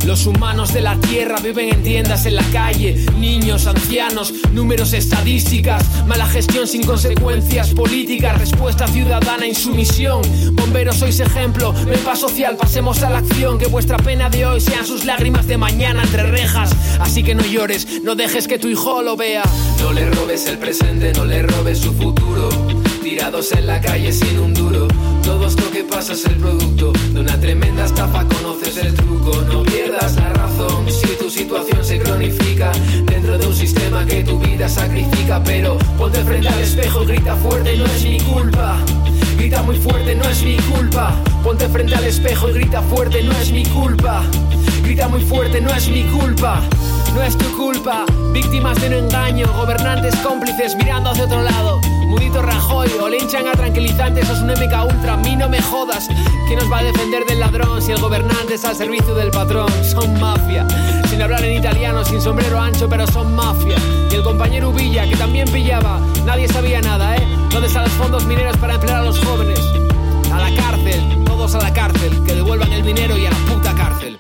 Los humanos de la tierra viven en tiendas en la calle. Niños, ancianos, números, estadísticas. Mala gestión sin consecuencias políticas. Respuesta ciudadana, insumisión. Bomberos, sois ejemplo. Mepa social, pasemos a la acción. Que vuestra pena de hoy sean sus lágrimas de mañana entre rejas. Así que no llores, no dejes que tu hijo lo vea. No le robes el presente, no le robes su futuro. Tirados en la calle sin un duro. Todo esto que pasa es el producto de una tremenda estafa, conoces el truco. No pierdas la razón si tu situación se cronifica dentro de un sistema que tu vida sacrifica. Pero ponte frente al espejo y grita fuerte, no es mi culpa. Grita muy fuerte, no es mi culpa. Ponte frente al espejo y grita fuerte, no es mi culpa. Grita muy fuerte, no es mi culpa. No es tu culpa, víctimas de un engaño, gobernantes cómplices mirando hacia otro lado. Mudito Rajoy o le hinchan a tranquilizantes, sos un M K Ultra, a mí no me jodas. ¿Quién nos va a defender del ladrón si el gobernante es al servicio del patrón? Son mafia, sin hablar en italiano, sin sombrero ancho, pero son mafia. Y el compañero Uvilla, que también pillaba, nadie sabía nada, ¿eh? ¿Dónde están los fondos mineros para emplear a los jóvenes? A la cárcel, todos a la cárcel, que devuelvan el dinero y a la puta cárcel.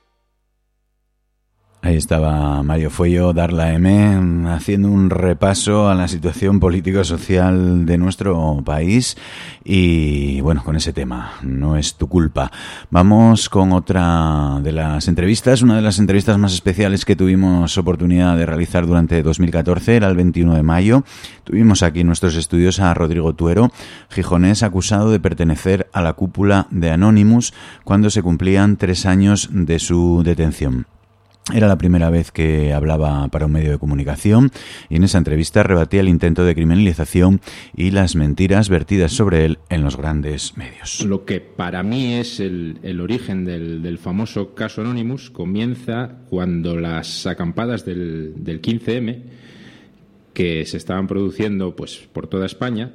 Ahí estaba Mario Fuello, Darla M, haciendo un repaso a la situación político-social de nuestro país y, bueno, con ese tema, no es tu culpa. Vamos con otra de las entrevistas, una de las entrevistas más especiales que tuvimos oportunidad de realizar durante dos mil catorce, era el veintiuno de mayo. Tuvimos aquí en nuestros estudios a Rodrigo Tuero, gijonés acusado de pertenecer a la cúpula de Anonymous cuando se cumplían tres años de su detención. Era la primera vez que hablaba para un medio de comunicación y en esa entrevista rebatía el intento de criminalización y las mentiras vertidas sobre él en los grandes medios. Lo que para mí es el, el origen del, del famoso caso Anonymous comienza cuando las acampadas del, del quince eme, que se estaban produciendo pues por toda España,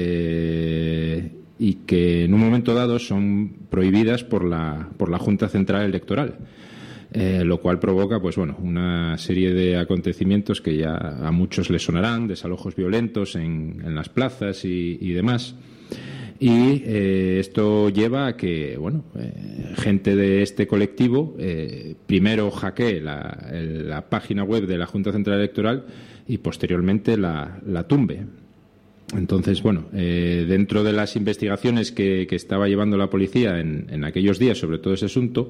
eh, y que en un momento dado son prohibidas por la, por la Junta Central Electoral. Eh, lo cual provoca, pues bueno, una serie de acontecimientos que ya a muchos les sonarán, desalojos violentos en, en las plazas y, y demás. Y eh, esto lleva a que, bueno, eh, gente de este colectivo eh, primero hackee la, la página web de la Junta Central Electoral y posteriormente la, la tumbe. Entonces, bueno, eh, dentro de las investigaciones que, que estaba llevando la policía en, en aquellos días sobre todo ese asunto,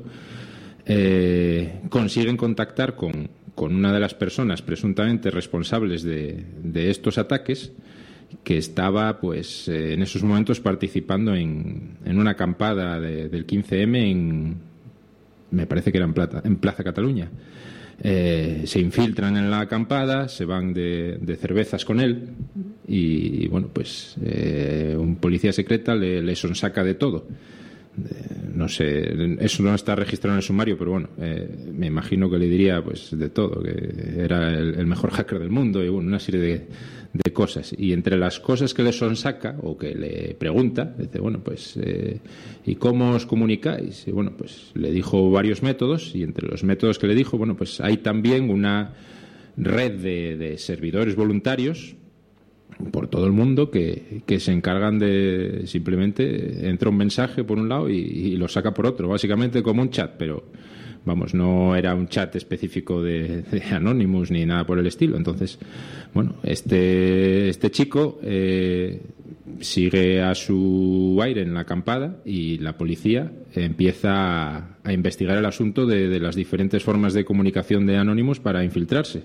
Eh, consiguen contactar con, con una de las personas presuntamente responsables de, de estos ataques, que estaba pues eh, en esos momentos participando en, en una acampada de, del quince eme en, me parece que era en, Plata, en Plaza Cataluña. Eh, se infiltran en la acampada, se van de, de cervezas con él y, y bueno, pues eh, un policía secreta le, le sonsaca de todo. No sé, eso no está registrado en el sumario, pero bueno, eh, me imagino que le diría pues de todo, que era el, el mejor hacker del mundo y bueno, una serie de, de cosas. Y entre las cosas que le sonsaca o que le pregunta, dice, bueno, pues, eh, ¿y cómo os comunicáis? Y bueno, pues le dijo varios métodos y entre los métodos que le dijo, bueno, pues hay también una red de, de servidores voluntarios por todo el mundo que, que se encargan de simplemente entra un mensaje por un lado y, y lo saca por otro, básicamente como un chat, pero vamos, no era un chat específico de, de Anonymous ni nada por el estilo. Entonces, bueno, este, este chico eh, sigue a su aire en la acampada y la policía empieza a, a investigar el asunto de, de las diferentes formas de comunicación de Anonymous para infiltrarse.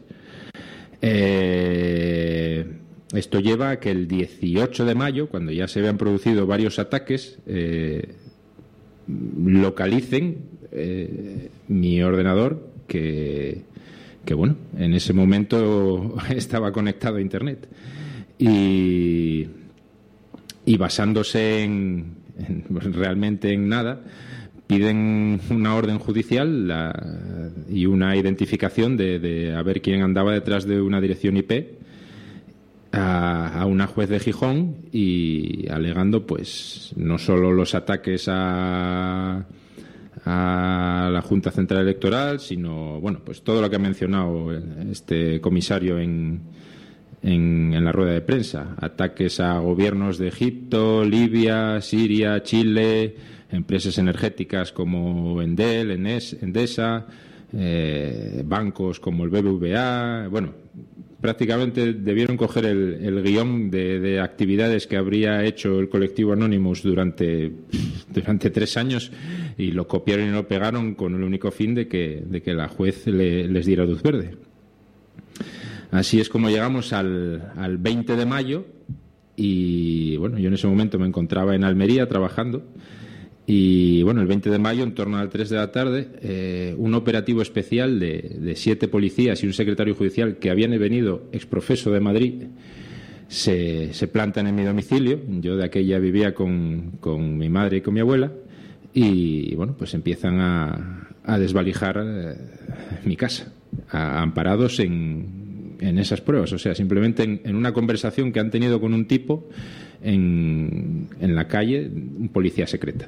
Eh... Esto lleva a que el dieciocho de mayo, cuando ya se habían producido varios ataques, eh, localicen eh, mi ordenador, que, que, bueno, en ese momento estaba conectado a Internet. Y, y basándose en, en realmente en nada, piden una orden judicial la, y una identificación de, de a ver quién andaba detrás de una dirección I P A, a una juez de Gijón y alegando pues no solo los ataques a, a la Junta Central Electoral, sino bueno, pues todo lo que ha mencionado este comisario en, en, en la rueda de prensa: ataques a gobiernos de Egipto, Libia, Siria, Chile, empresas energéticas como Endel, Enes, Endesa, eh, bancos como el B B V A, bueno, prácticamente debieron coger el, el guión de, de actividades que habría hecho el colectivo Anonymous durante, durante tres años y lo copiaron y lo pegaron con el único fin de que, de que la juez le, les diera luz verde. Así es como llegamos al, al veinte de mayo y, bueno, yo en ese momento me encontraba en Almería trabajando y, bueno, el veinte de mayo, en torno a las tres de la tarde, eh, un operativo especial de, de siete policías y un secretario judicial que habían venido exprofeso de Madrid se, se plantan en mi domicilio. Yo de aquella vivía con, con mi madre y con mi abuela y, bueno, pues empiezan a, a desvalijar eh, mi casa, a, amparados en en esas pruebas, o sea, simplemente en, en una conversación que han tenido con un tipo en, en la calle, un policía secreta.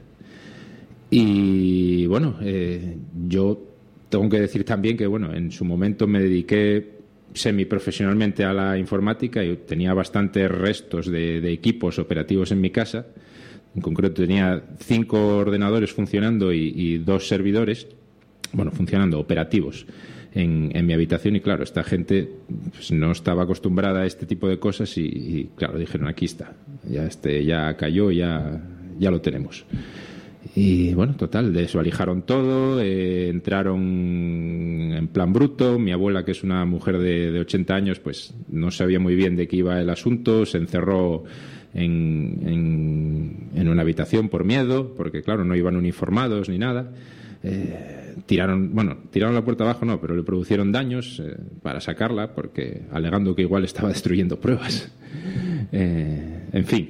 Y bueno, eh, yo tengo que decir también que, bueno, en su momento me dediqué semiprofesionalmente a la informática y tenía bastantes restos de, de equipos operativos en mi casa. En concreto tenía cinco ordenadores funcionando y, y dos servidores, bueno, funcionando, operativos, En, en mi habitación y claro, esta gente pues, no estaba acostumbrada a este tipo de cosas y, y claro, dijeron aquí está, ya este ya cayó, ya, ya lo tenemos. Y bueno, total, desvalijaron todo, eh, entraron en plan bruto. Mi abuela, que es una mujer de, de ochenta años, pues no sabía muy bien de qué iba el asunto, se encerró en, en, en una habitación por miedo, porque claro, no iban uniformados ni nada. Eh, tiraron, bueno, tiraron la puerta abajo no, pero le produjeron daños eh, para sacarla, porque alegando que igual estaba destruyendo pruebas. Eh, en fin,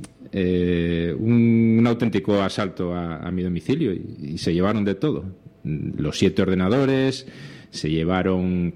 eh, un, un auténtico asalto a, a mi domicilio y, y se llevaron de todo. Los siete ordenadores, se llevaron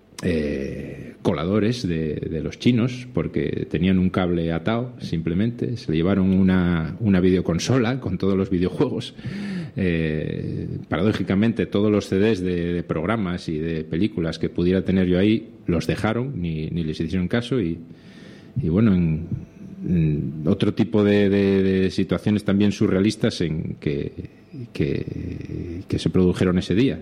eh, coladores de, de los chinos porque tenían un cable atado simplemente, se llevaron una, una videoconsola con todos los videojuegos. Eh, paradójicamente todos los C Ds de, de programas y de películas que pudiera tener yo ahí los dejaron, ni, ni les hicieron caso y, y bueno, en, en otro tipo de, de, de situaciones también surrealistas en que, que, que se produjeron ese día.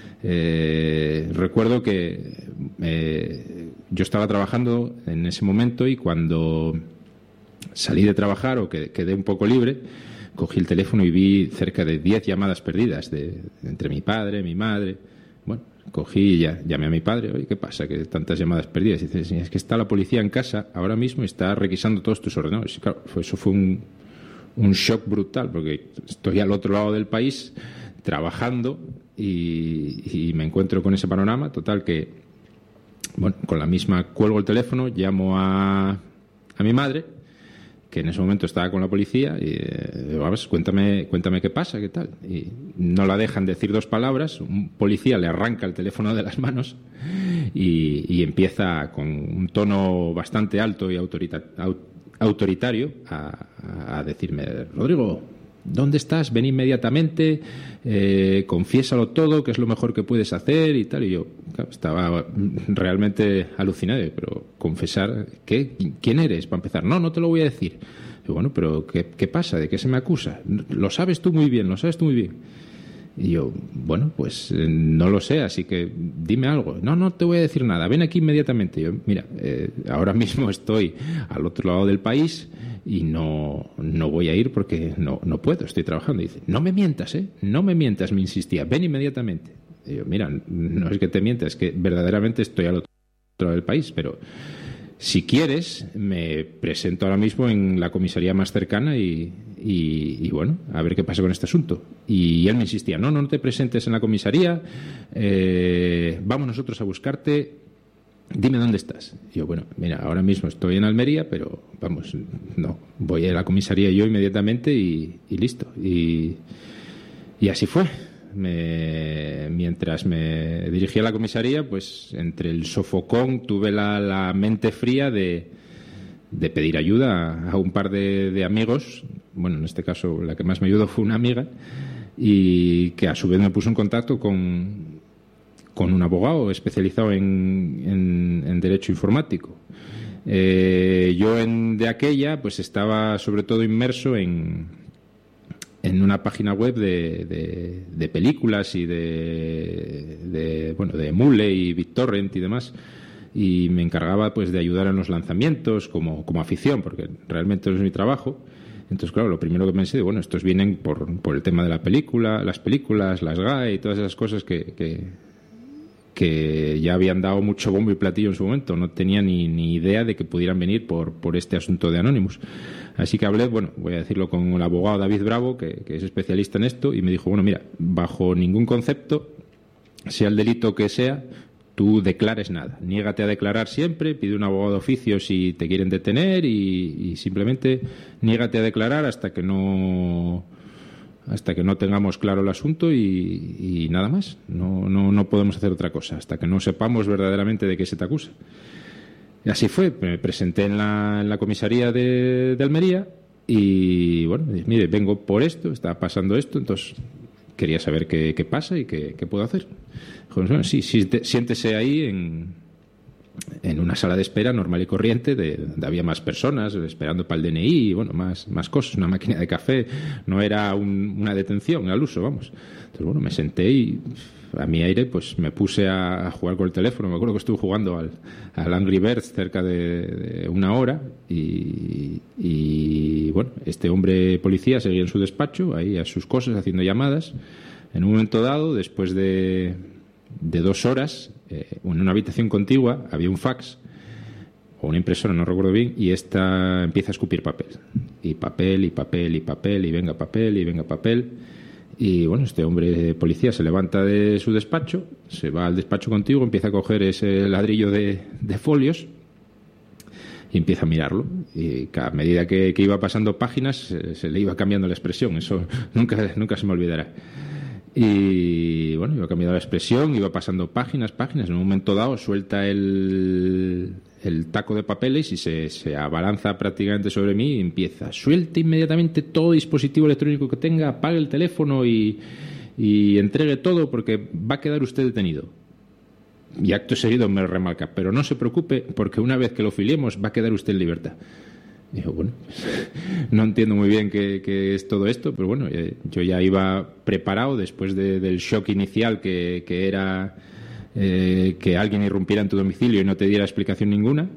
Eh, recuerdo que eh, yo estaba trabajando en ese momento y cuando salí de trabajar o que quedé un poco libre, cogí el teléfono y vi cerca de diez llamadas perdidas de, entre mi padre, mi madre. Bueno, cogí y ya, llamé a mi padre. Oye, ¿qué pasa? Que tantas llamadas perdidas. Y dice, sí, es que está la policía en casa ahora mismo y está requisando todos tus ordenadores. Y claro, eso fue un, un shock brutal, porque estoy al otro lado del país trabajando y, y me encuentro con ese panorama. Total que, bueno, con la misma cuelgo el teléfono, llamo a, a mi madre, que en ese momento estaba con la policía y eh, vamos, cuéntame, cuéntame qué pasa, qué tal. Y no la dejan decir dos palabras, un policía le arranca el teléfono de las manos y, y empieza con un tono bastante alto y autorita, au, autoritario a, a decirme, Rodrigo, ¿dónde estás? Ven inmediatamente, eh, confiésalo todo, que es lo mejor que puedes hacer y tal. Y yo claro, estaba realmente alucinado, pero confesar, ¿qué? ¿Quién eres? Para empezar, no, no te lo voy a decir. Y bueno, pero ¿qué, qué pasa? ¿De qué se me acusa? Lo sabes tú muy bien, lo sabes tú muy bien. Y yo, bueno, pues eh, no lo sé, así que dime algo. No, no te voy a decir nada, ven aquí inmediatamente. Yo, mira, eh, ahora mismo estoy al otro lado del país y no, no voy a ir porque no, no puedo, estoy trabajando. Y dice, no me mientas, ¿eh? No me mientas, me insistía, ven inmediatamente. Y yo, mira, no es que te mientas, es que verdaderamente estoy al otro lado del país, pero si quieres, me presento ahora mismo en la comisaría más cercana y, y, y bueno, a ver qué pasa con este asunto. Y él me insistía, no, no, no te presentes en la comisaría, eh, vamos nosotros a buscarte, dime dónde estás. Y yo, bueno, mira, ahora mismo estoy en Almería, pero vamos, no, voy a la comisaría yo inmediatamente y, y listo. Y, y así fue. Me, mientras me dirigía a la comisaría, pues entre el sofocón tuve la, la mente fría de, de pedir ayuda a, a un par de, de amigos. Bueno, en este caso la que más me ayudó fue una amiga y que a su vez me puso en contacto con, con un abogado especializado en, en, en derecho informático. Eh, yo en, de aquella pues estaba sobre todo inmerso en en una página web de, de, de películas y de, de, bueno, de Emule y BitTorrent y demás, y me encargaba pues de ayudar en los lanzamientos como, como afición, porque realmente no es mi trabajo. Entonces, claro, lo primero que pensé, bueno, estos vienen por, por el tema de la película, las películas, las G A E y todas esas cosas que, que, que ya habían dado mucho bombo y platillo en su momento. No tenía ni, ni idea de que pudieran venir por, por este asunto de Anonymous. Así que hablé, bueno, voy a decirlo con el abogado David Bravo, que, que es especialista en esto, y me dijo, bueno, mira, bajo ningún concepto, sea el delito que sea, tú declares nada. Niégate a declarar siempre, pide un abogado de oficio si te quieren detener y, y simplemente niégate a declarar hasta que no hasta que no tengamos claro el asunto y, y nada más. No, no, no podemos hacer otra cosa hasta que no sepamos verdaderamente de qué se te acusa. Y así fue. Me presenté en la, en la comisaría de, de Almería y, bueno, mire, vengo por esto, está pasando esto, entonces quería saber qué, qué pasa y qué, qué puedo hacer. Bueno, sí, sí, siéntese ahí en, en una sala de espera normal y corriente, de, donde había más personas esperando para el D N I, y bueno, más, más cosas, una máquina de café, no era un, una detención al uso, vamos. Entonces, bueno, me senté y a mi aire pues me puse a, a jugar con el teléfono. Me acuerdo que estuve jugando al, al Angry Birds cerca de, de una hora y, y bueno, este hombre policía seguía en su despacho, ahí a sus cosas, haciendo llamadas. En un momento dado, después de de dos horas, eh, en una habitación contigua había un fax o una impresora, no recuerdo bien, y esta empieza a escupir papel y papel y papel y papel y venga papel y venga papel. Y bueno, este hombre policía se levanta de su despacho, se va al despacho contiguo, empieza a coger ese ladrillo de, de folios y empieza a mirarlo, y a medida que, que iba pasando páginas se, se le iba cambiando la expresión. Eso nunca, nunca se me olvidará. Y bueno, iba cambiando la expresión, iba pasando páginas, páginas. En un momento dado suelta el, el taco de papeles y se, se abalanza prácticamente sobre mí y empieza: suelte inmediatamente todo dispositivo electrónico que tenga, apague el teléfono y, y entregue todo, porque va a quedar usted detenido. Y acto seguido me remarca: pero no se preocupe, porque una vez que lo filiemos va a quedar usted en libertad. Y digo, bueno, no entiendo muy bien qué, qué es todo esto, pero bueno, eh, yo ya iba preparado después de, del shock inicial que, que era eh, que alguien irrumpiera en tu domicilio y no te diera explicación ninguna.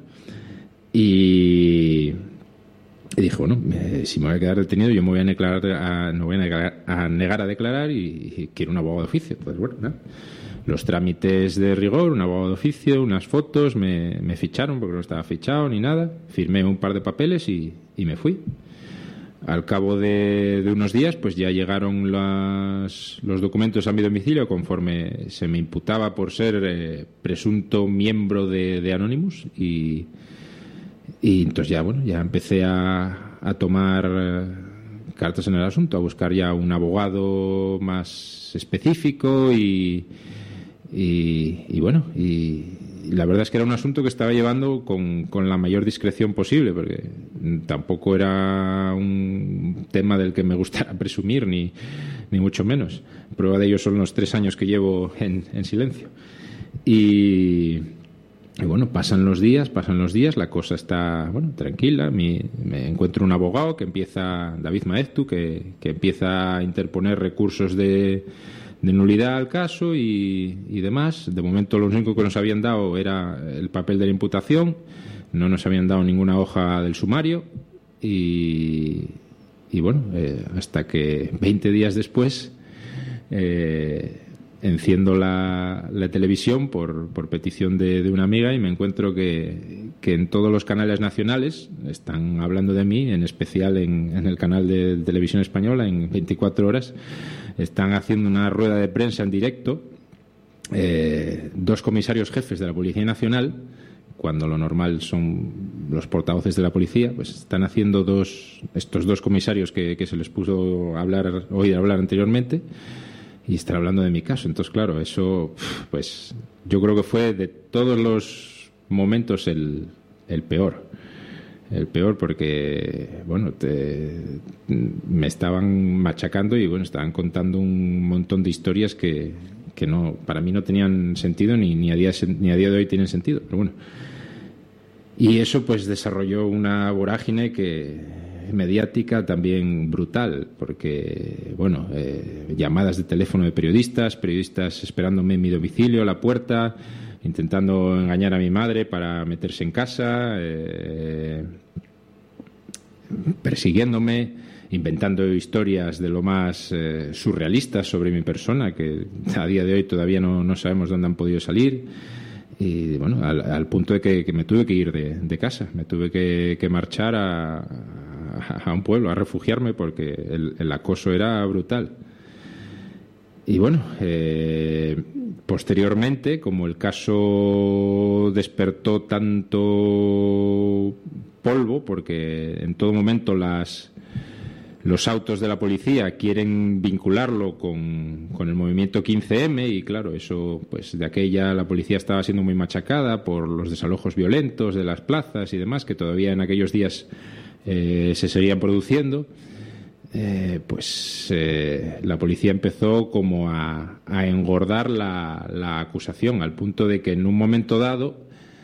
Y, y dije, bueno, eh, si me voy a quedar detenido, yo me voy a negar a, no voy a negar a, negar a declarar y, y quiero un abogado de oficio. Pues bueno, ¿no? Los trámites de rigor, un abogado de oficio, unas fotos, me, me ficharon porque no estaba fichado ni nada, firmé un par de papeles y, y me fui. Al cabo de, de unos días pues ya llegaron las, los documentos a mi domicilio conforme se me imputaba por ser eh, presunto miembro de, de Anonymous y, y entonces ya bueno ya empecé a, a tomar eh, cartas en el asunto, a buscar ya un abogado más específico y Y, y bueno, y, y la verdad es que era un asunto que estaba llevando con, con la mayor discreción posible, porque tampoco era un tema del que me gustara presumir, ni, ni mucho menos. Prueba de ello son los tres años que llevo en, en silencio. Y, y bueno, pasan los días, pasan los días, la cosa está bueno tranquila. Mi, me encuentro un abogado que empieza, David Maeztu, que, que empieza a interponer recursos de de nulidad al caso y, y demás. De momento lo único que nos habían dado era el papel de la imputación, no nos habían dado ninguna hoja del sumario y, y bueno, eh, hasta que veinte días después eh, enciendo la, la televisión por, por petición de, de una amiga y me encuentro que, que en todos los canales nacionales están hablando de mí, en especial en, en el canal de Televisión Española, en veinticuatro horas, están haciendo una rueda de prensa en directo, eh, dos comisarios jefes de la Policía Nacional, cuando lo normal son los portavoces de la policía, pues están haciendo dos, estos dos comisarios que, que se les puso a hablar, oír hablar anteriormente, y están hablando de mi caso. Entonces, claro, eso, pues yo creo que fue de todos los momentos el, el peor. El peor porque, bueno, te, me estaban machacando y, bueno, estaban contando un montón de historias que, que no, para mí no tenían sentido ni, ni, a día, ni a día de hoy tienen sentido. Pero bueno. Y eso, pues, desarrolló una vorágine que, mediática también brutal, porque, bueno, eh, llamadas de teléfono de periodistas, periodistas esperándome en mi domicilio, a la puerta, intentando engañar a mi madre para meterse en casa, eh, persiguiéndome, inventando historias de lo más eh, surrealistas sobre mi persona, que a día de hoy todavía no, no sabemos dónde han podido salir. Y bueno, al, al punto de que, que me tuve que ir de, de casa, me tuve que, que marchar a, a, a un pueblo, a refugiarme, porque el, el acoso era brutal. Y bueno, eh, posteriormente, como el caso despertó tanto polvo, porque en todo momento las los autos de la policía quieren vincularlo con, con el movimiento quince eme, y claro, eso, pues de aquella la policía estaba siendo muy machacada por los desalojos violentos de las plazas y demás, que todavía en aquellos días eh, se seguían produciendo. Eh, pues eh, la policía empezó como a, a engordar la, la acusación, al punto de que en un momento dado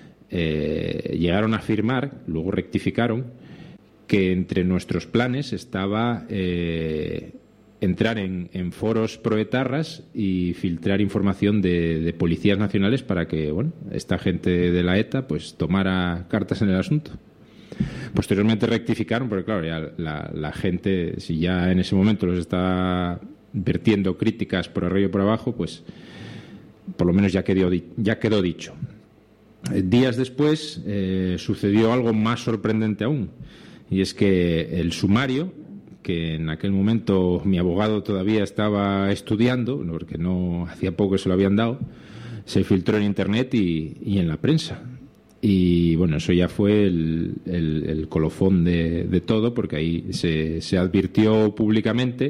eh, llegaron a afirmar, luego rectificaron, que entre nuestros planes estaba eh, entrar en, en foros proetarras y filtrar información de, de policías nacionales para que, bueno, esta gente de la ETA pues tomara cartas en el asunto. Posteriormente rectificaron, porque claro, ya la, la gente, si ya en ese momento los estaba vertiendo críticas por arriba y por abajo, pues por lo menos ya quedó, ya quedó dicho. Días después eh, sucedió algo más sorprendente aún. Y es que el sumario, que en aquel momento mi abogado todavía estaba estudiando, porque no hacía poco que se lo habían dado, se filtró en Internet y, y en la prensa. Y bueno, eso ya fue el, el, el colofón de, de todo, porque ahí se, se advirtió públicamente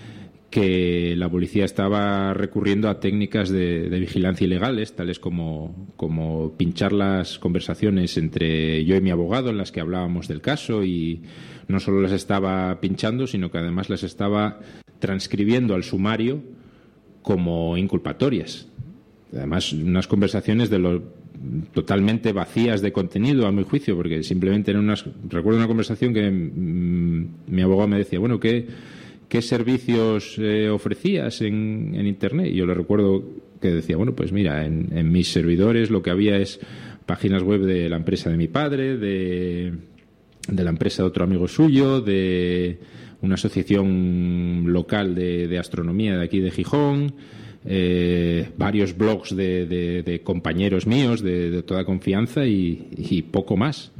que la policía estaba recurriendo a técnicas de, de vigilancia ilegales, tales como, como pinchar las conversaciones entre yo y mi abogado en las que hablábamos del caso, y no solo las estaba pinchando, sino que además las estaba transcribiendo al sumario como inculpatorias. Además, unas conversaciones de lo totalmente vacías de contenido, a mi juicio, porque simplemente eran unas... Recuerdo una conversación que mmm, mi abogado me decía, bueno, ¿qué... ¿qué servicios eh, ofrecías en, en Internet? Y yo le recuerdo que decía, bueno, pues mira, en, en mis servidores lo que había es páginas web de la empresa de mi padre, de, de la empresa de otro amigo suyo, de una asociación local de, de astronomía de aquí de Gijón, eh, varios blogs de, de, de compañeros míos de, de toda confianza y, y poco más.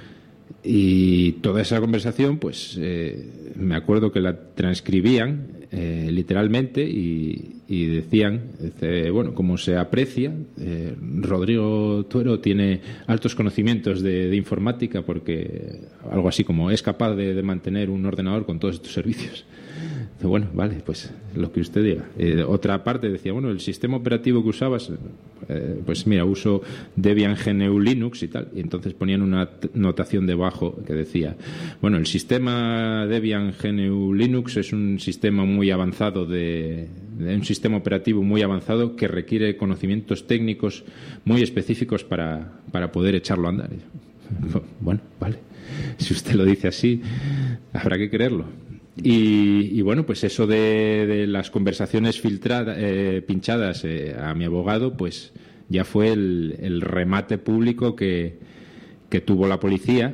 Y toda esa conversación, pues eh, me acuerdo que la transcribían eh, literalmente y, y decían, dice, bueno, como se aprecia, eh, Rodrigo Tuero tiene altos conocimientos de, de informática, porque algo así como es capaz de, de mantener un ordenador con todos estos servicios. Dice, bueno, vale, pues lo que usted diga. Eh, otra parte decía, bueno, el sistema operativo que usabas, eh, pues mira, uso Debian G N U Linux y tal. Y entonces ponían una notación debajo que decía, bueno, el sistema Debian G N U Linux es un sistema muy avanzado de, de un sistema operativo muy avanzado que requiere conocimientos técnicos muy específicos para, para poder echarlo a andar. Y yo, bueno, vale, si usted lo dice así, habrá que creerlo. Y, y bueno, pues eso de, de las conversaciones filtradas, eh, pinchadas eh, a mi abogado, pues ya fue el, el remate público que, que tuvo la policía,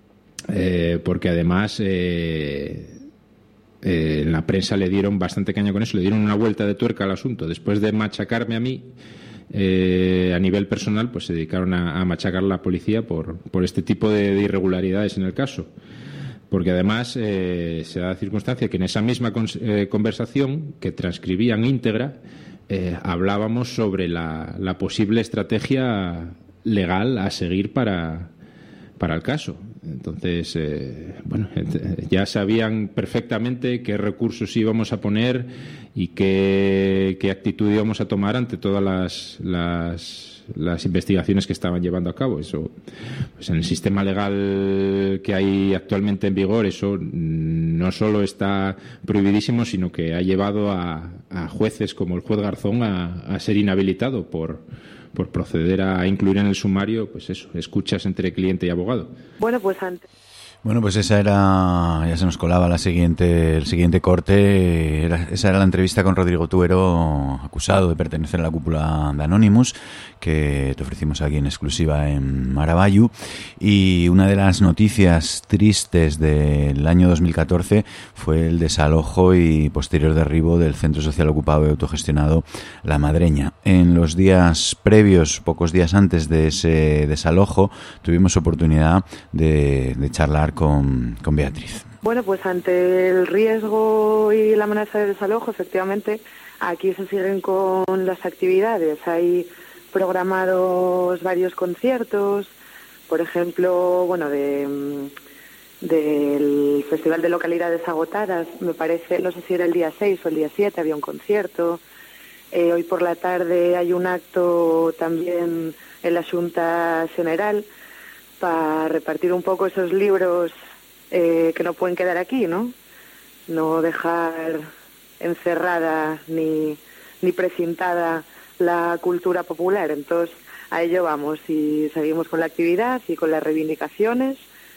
eh, porque además eh, eh, en la prensa le dieron bastante caña con eso, le dieron una vuelta de tuerca al asunto. Después de machacarme a mí, eh, a nivel personal, pues se dedicaron a, a machacar a la policía por, por este tipo de, de irregularidades en el caso. Porque además eh, se da la circunstancia que en esa misma con, eh, conversación que transcribían íntegra eh, hablábamos sobre la, la posible estrategia legal a seguir para, para el caso. Entonces, eh, bueno, ya sabían perfectamente qué recursos íbamos a poner y qué, qué actitud íbamos a tomar ante todas las, las, las investigaciones que estaban llevando a cabo. Eso, pues en el sistema legal que hay actualmente en vigor, eso no solo está prohibidísimo, sino que ha llevado a, a jueces como el juez Garzón a, a ser inhabilitado por por proceder a incluir en el sumario, pues eso, escuchas entre cliente y abogado. Bueno, pues antes. Bueno, pues esa era, ya se nos colaba la siguiente, el siguiente corte, era, esa era la entrevista con Rodrigo Tuero, acusado de pertenecer a la cúpula de Anonymous, que te ofrecimos aquí en exclusiva en Maravallu. Y una de las noticias tristes del año dos mil catorce fue el desalojo y posterior derribo del centro social ocupado y autogestionado La Madreña. En los días previos, pocos días antes de ese desalojo, tuvimos oportunidad de, de charlar con, con Beatriz. Bueno, pues ante el riesgo y la amenaza de desalojo, efectivamente, aquí se siguen con las actividades. Hay programados varios conciertos, por ejemplo, bueno, de del Festival de Localidades Agotadas, me parece, no sé si era el día seis o el día siete, había un concierto. Eh, hoy por la tarde hay un acto también en la Xunta General para repartir un poco esos libros eh, que no pueden quedar aquí, ¿no? No dejar encerrada ni, ni precintada la cultura popular. Entonces, a ello vamos y seguimos con la actividad y con las reivindicaciones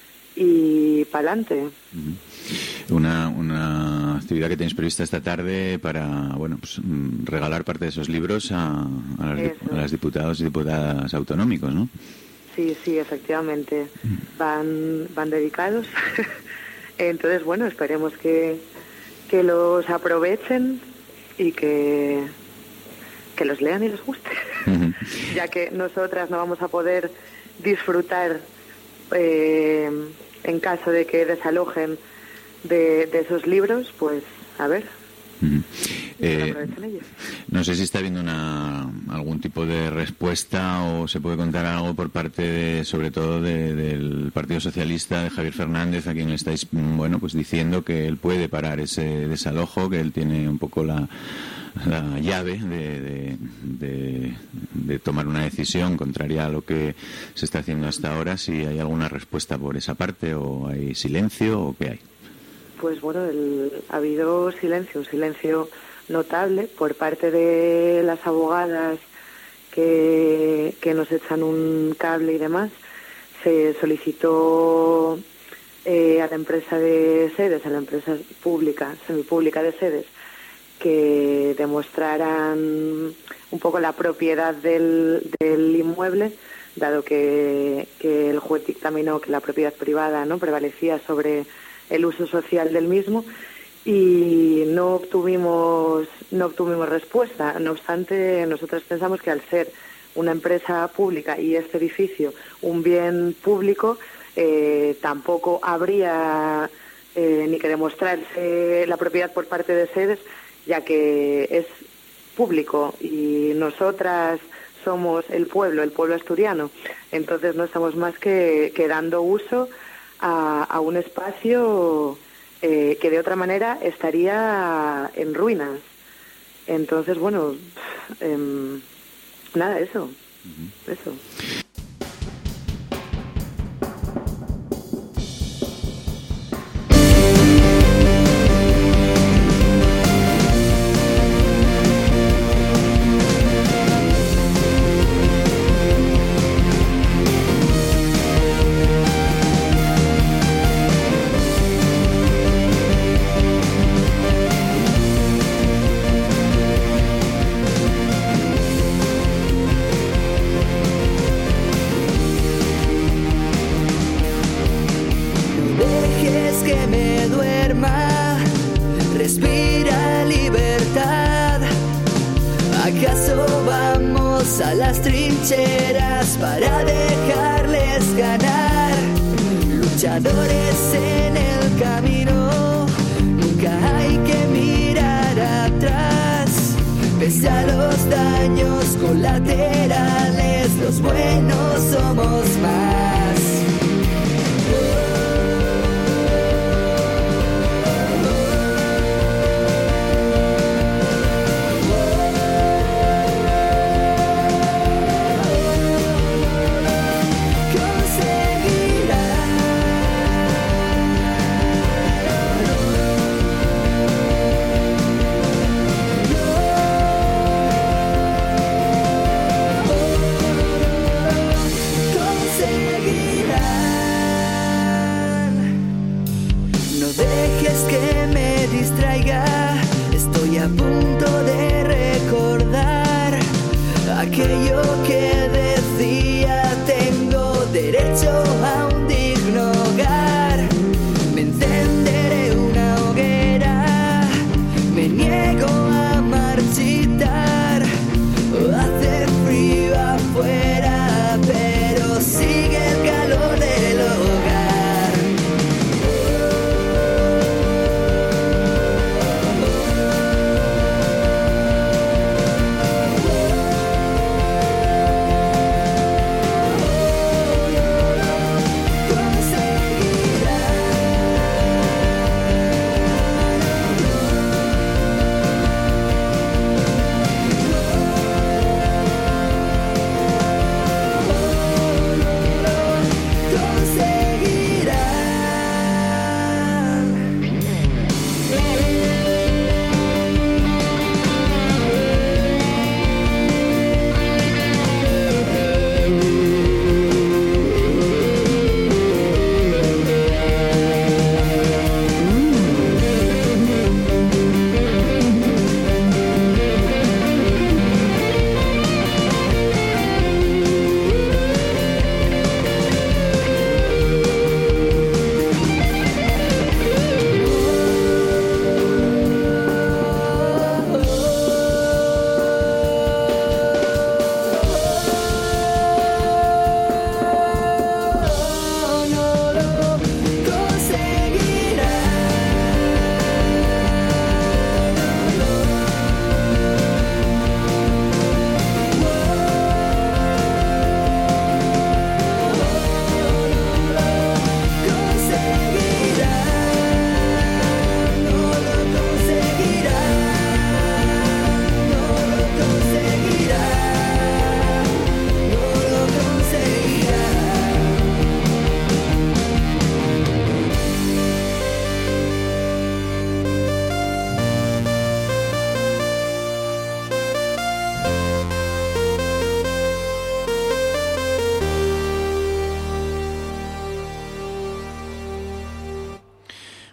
y pa'lante. Una, una actividad que tenéis prevista esta tarde para, bueno, pues regalar parte de esos libros a, a, las, a las diputados y diputadas autonómicos, ¿no? Sí, sí, efectivamente. Van, van dedicados. Entonces, bueno, esperemos que, que los aprovechen y que, que los lean y les guste. Uh-huh. Ya que nosotras no vamos a poder disfrutar eh, en caso de que desalojen de, de esos libros, pues a ver. Uh-huh. Eh, no sé si está habiendo una, algún tipo de respuesta o se puede contar algo por parte de, sobre todo de, del Partido Socialista de Javier Fernández, a quien le estáis, bueno, pues diciendo que él puede parar ese desalojo, que él tiene un poco la, la llave de, de, de, de tomar una decisión contraria a lo que se está haciendo hasta ahora. Si hay alguna respuesta por esa parte o hay silencio o qué hay. Pues bueno, el, ha habido silencio, un silencio notable por parte de las abogadas que, que nos echan un cable y demás. Se solicitó eh, a la empresa de sedes, a la empresa pública, semipública de sedes, que demostraran un poco la propiedad del, del inmueble, dado que, que el juez dictaminó que la propiedad privada no prevalecía sobre el uso social del mismo, y no obtuvimos no obtuvimos respuesta. No obstante, nosotros pensamos que al ser una empresa pública y este edificio un bien público, eh, tampoco habría eh, ni que demostrarse la propiedad por parte de sedes, ya que es público y nosotras somos el pueblo, el pueblo asturiano. Entonces no estamos más que, que dando uso a, a un espacio eh, que de otra manera estaría en ruinas. Entonces, bueno, eh, nada, eso, uh-huh. eso. Para dejarles ganar, luchadores en el camino, nunca hay que mirar atrás, pese a los daños colaterales, los buenos somos más.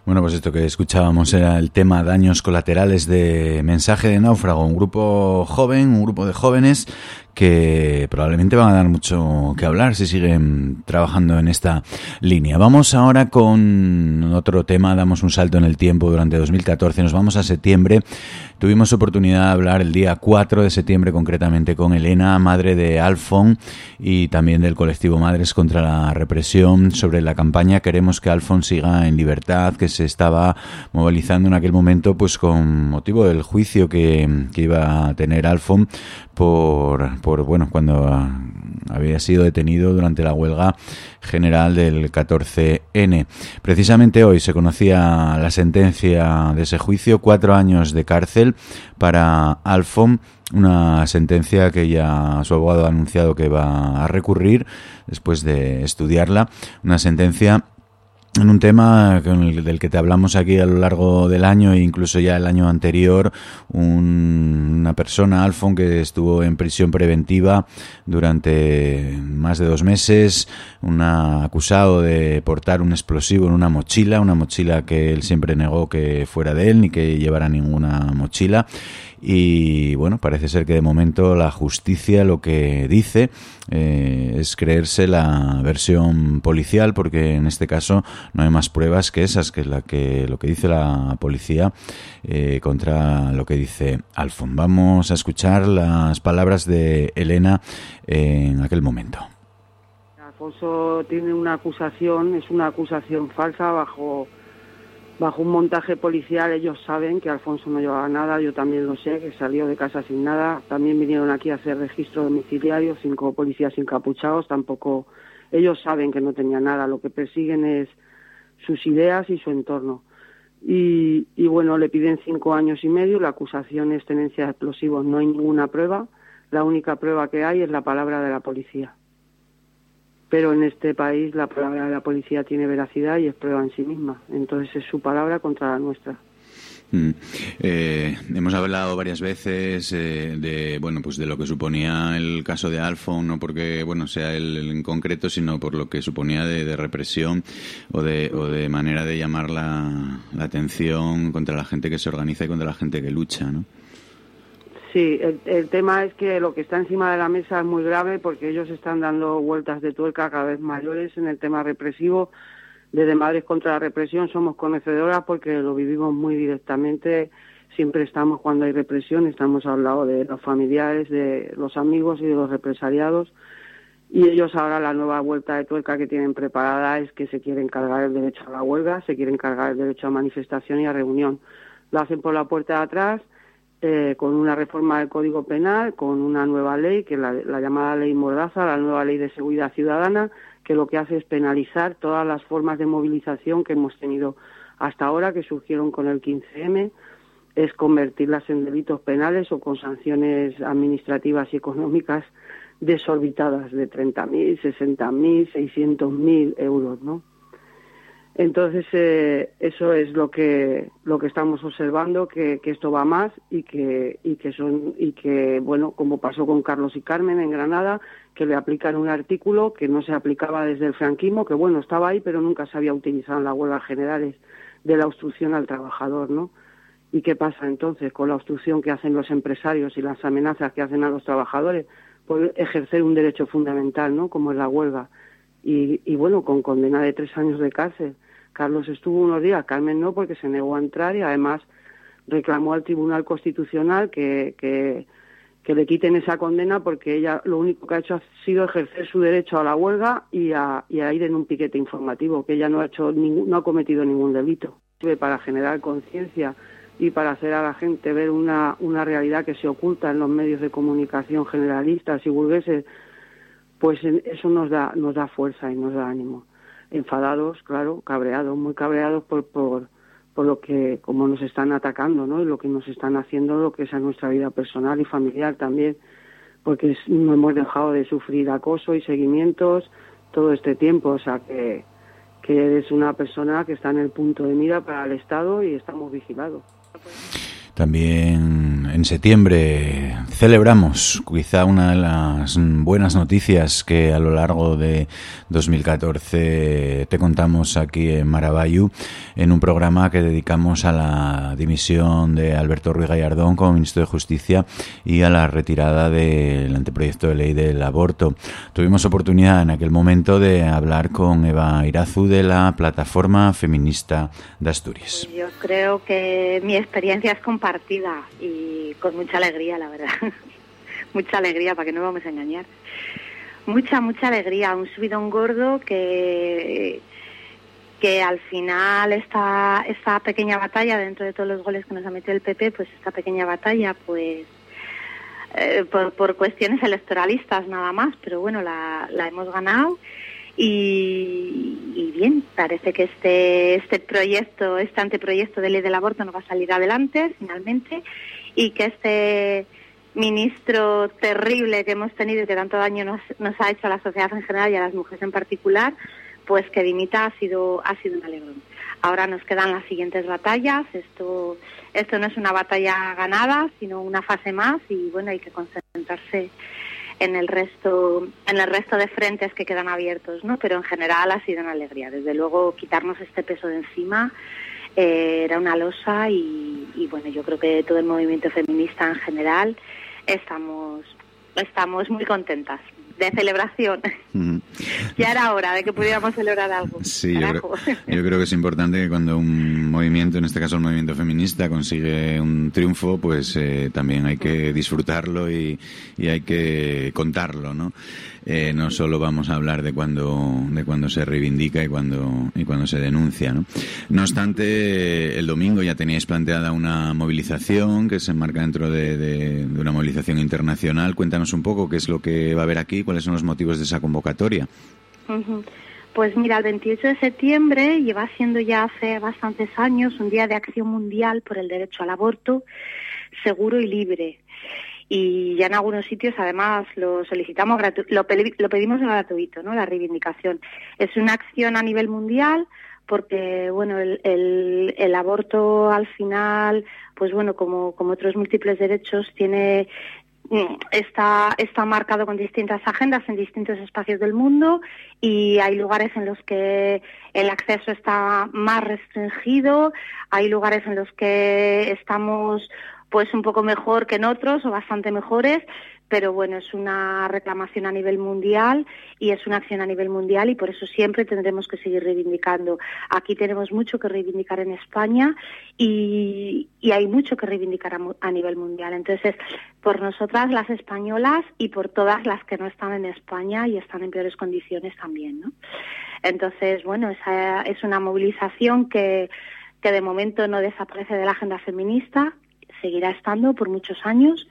Bueno, pues esto que escuchábamos era el tema Daños Colaterales de Mensaje de Náufrago, un grupo joven, un grupo de jóvenes que probablemente van a dar mucho que hablar si siguen trabajando en esta línea. Vamos ahora con otro tema, damos un salto en el tiempo durante dos mil catorce, nos vamos a septiembre. Tuvimos oportunidad de hablar el día cuatro de septiembre concretamente con Elena, madre de Alfon, y también del colectivo Madres contra la Represión, sobre la campaña Queremos que Alfon siga en libertad, que se estaba movilizando en aquel momento pues con motivo del juicio que, que iba a tener Alfon por, por bueno, cuando había sido detenido durante la huelga general del catorce ene. Precisamente hoy se conocía la sentencia de ese juicio, cuatro años de cárcel para Alfon, una sentencia que ya su abogado ha anunciado que va a recurrir después de estudiarla, una sentencia en un tema con el, del que te hablamos aquí a lo largo del año e incluso ya el año anterior, un, una persona, Alfon, que estuvo en prisión preventiva durante más de dos meses, un acusado de portar un explosivo en una mochila, una mochila que él siempre negó que fuera de él ni que llevara ninguna mochila. Y bueno, parece ser que de momento la justicia lo que dice eh, es creerse la versión policial, porque en este caso no hay más pruebas que esas, que es la que lo que dice la policía eh, contra lo que dice Alfon. Vamos a escuchar las palabras de Elena en aquel momento. Alfonso tiene una acusación, es una acusación falsa bajo bajo un montaje policial. Ellos saben que Alfonso no llevaba nada, yo también lo sé, que salió de casa sin nada. También vinieron aquí a hacer registro domiciliario, cinco policías encapuchados, tampoco, ellos saben que no tenía nada, lo que persiguen es sus ideas y su entorno. Y, y bueno, le piden cinco años y medio, la acusación es tenencia de explosivos, no hay ninguna prueba, la única prueba que hay es la palabra de la policía. Pero en este país la palabra de la policía tiene veracidad y es prueba en sí misma. Entonces es su palabra contra la nuestra. Mm. Eh, hemos hablado varias veces eh, de bueno pues de lo que suponía el caso de Alfon, no porque bueno sea él en concreto, sino por lo que suponía de, de represión o de, o de manera de llamar la, la atención contra la gente que se organiza y contra la gente que lucha, ¿no? Sí, el, el tema es que lo que está encima de la mesa es muy grave porque ellos están dando vueltas de tuerca cada vez mayores en el tema represivo. Desde Madres contra la Represión somos conocedoras porque lo vivimos muy directamente. Siempre estamos cuando hay represión, estamos al lado de los familiares, de los amigos y de los represaliados. Y ellos ahora la nueva vuelta de tuerca que tienen preparada es que se quieren cargar el derecho a la huelga, se quieren cargar el derecho a manifestación y a reunión. Lo hacen por la puerta de atrás. Eh, con una reforma del Código Penal, con una nueva ley, que es la, la llamada Ley Mordaza, la nueva Ley de Seguridad Ciudadana, que lo que hace es penalizar todas las formas de movilización que hemos tenido hasta ahora, que surgieron con el quince eme, es convertirlas en delitos penales o con sanciones administrativas y económicas desorbitadas de treinta mil, sesenta mil, seiscientos mil euros, ¿no? Entonces eh, eso es lo que lo que estamos observando, que, que esto va más y que y que son y que bueno, como pasó con Carlos y Carmen en Granada, que le aplican un artículo que no se aplicaba desde el franquismo, que bueno, estaba ahí pero nunca se había utilizado en las huelgas generales, de la obstrucción al trabajador, ¿no? ¿Y qué pasa entonces con la obstrucción que hacen los empresarios y las amenazas que hacen a los trabajadores por ejercer un derecho fundamental, ¿no? Como es la huelga? Y, y bueno, con condena de tres años de cárcel. Carlos estuvo unos días, Carmen no, porque se negó a entrar y además reclamó al Tribunal Constitucional que, que, que le quiten esa condena porque ella lo único que ha hecho ha sido ejercer su derecho a la huelga y a, y a ir en un piquete informativo, que ella no ha hecho ningún, no ha cometido ningún delito. Para generar conciencia y para hacer a la gente ver una, una realidad que se oculta en los medios de comunicación generalistas y burgueses, pues eso nos da nos da fuerza y nos da ánimo. Enfadados, claro, cabreados, muy cabreados por por por lo que, como nos están atacando, ¿no? Y lo que nos están haciendo, lo que es a nuestra vida personal y familiar también, porque no hemos dejado de sufrir acoso y seguimientos todo este tiempo, o sea que, que eres una persona que está en el punto de mira para el Estado y estamos vigilados. También en septiembre celebramos quizá una de las buenas noticias que a lo largo de dos mil catorce te contamos aquí en Maravallu, en un programa que dedicamos a la dimisión de Alberto Ruiz Gallardón como ministro de Justicia y a la retirada del anteproyecto de ley del aborto. Tuvimos oportunidad en aquel momento de hablar con Eva Irazu de la Plataforma Feminista de Asturias. Pues yo creo que mi experiencia es compartida y con mucha alegría, la verdad. Mucha alegría, para que no vamos a engañar. Mucha, mucha alegría. Un subidón gordo que, que al final esta, esta pequeña batalla, dentro de todos los goles que nos ha metido el P P, pues esta pequeña batalla, pues eh, por, por cuestiones electoralistas nada más, pero bueno, la, la hemos ganado. Y, y bien, parece que este este proyecto, este anteproyecto de ley del aborto no va a salir adelante finalmente, y que este ministro terrible que hemos tenido y que tanto daño nos, nos ha hecho a la sociedad en general y a las mujeres en particular, pues que dimita ha sido ha sido un alegrón. Ahora nos quedan las siguientes batallas. Esto esto no es una batalla ganada, sino una fase más, y bueno, hay que concentrarse en el resto en el resto de frentes que quedan abiertos, ¿no? Pero en general ha sido una alegría. Desde luego, quitarnos este peso de encima eh, era una losa, y, y bueno, yo creo que todo el movimiento feminista en general estamos estamos muy contentas. De celebración. Uh-huh. Ya era hora de que pudiéramos celebrar algo. Sí, yo creo, yo creo que es importante que cuando un movimiento, en este caso el movimiento feminista, consigue un triunfo, pues eh, también hay que disfrutarlo y, y hay que contarlo, ¿no? Eh, no solo vamos a hablar de cuando de cuando se reivindica y cuando y cuando se denuncia, ¿no? No obstante, el domingo ya teníais planteada una movilización que se enmarca dentro de, de, de una movilización internacional. Cuéntanos un poco qué es lo que va a haber aquí, cuáles son los motivos de esa convocatoria. Uh-huh. Pues mira, el veintiocho de septiembre lleva siendo ya hace bastantes años un día de acción mundial por el derecho al aborto seguro y libre. Y ya en algunos sitios, además, lo solicitamos, gratu- lo, pe- lo pedimos gratuito, ¿no? La reivindicación. Es una acción a nivel mundial porque, bueno, el, el, el aborto al final, pues bueno, como, como otros múltiples derechos, tiene está, está marcado con distintas agendas en distintos espacios del mundo, y hay lugares en los que el acceso está más restringido, hay lugares en los que estamos pues un poco mejor que en otros, o bastante mejores, pero bueno, es una reclamación a nivel mundial y es una acción a nivel mundial, y por eso siempre tendremos que seguir reivindicando. Aquí tenemos mucho que reivindicar en España y, y hay mucho que reivindicar a, a nivel mundial. Entonces, por nosotras las españolas y por todas las que no están en España y están en peores condiciones también, ¿no? Entonces, bueno, esa es una movilización que, que de momento no desaparece de la agenda feminista, seguirá estando por muchos años.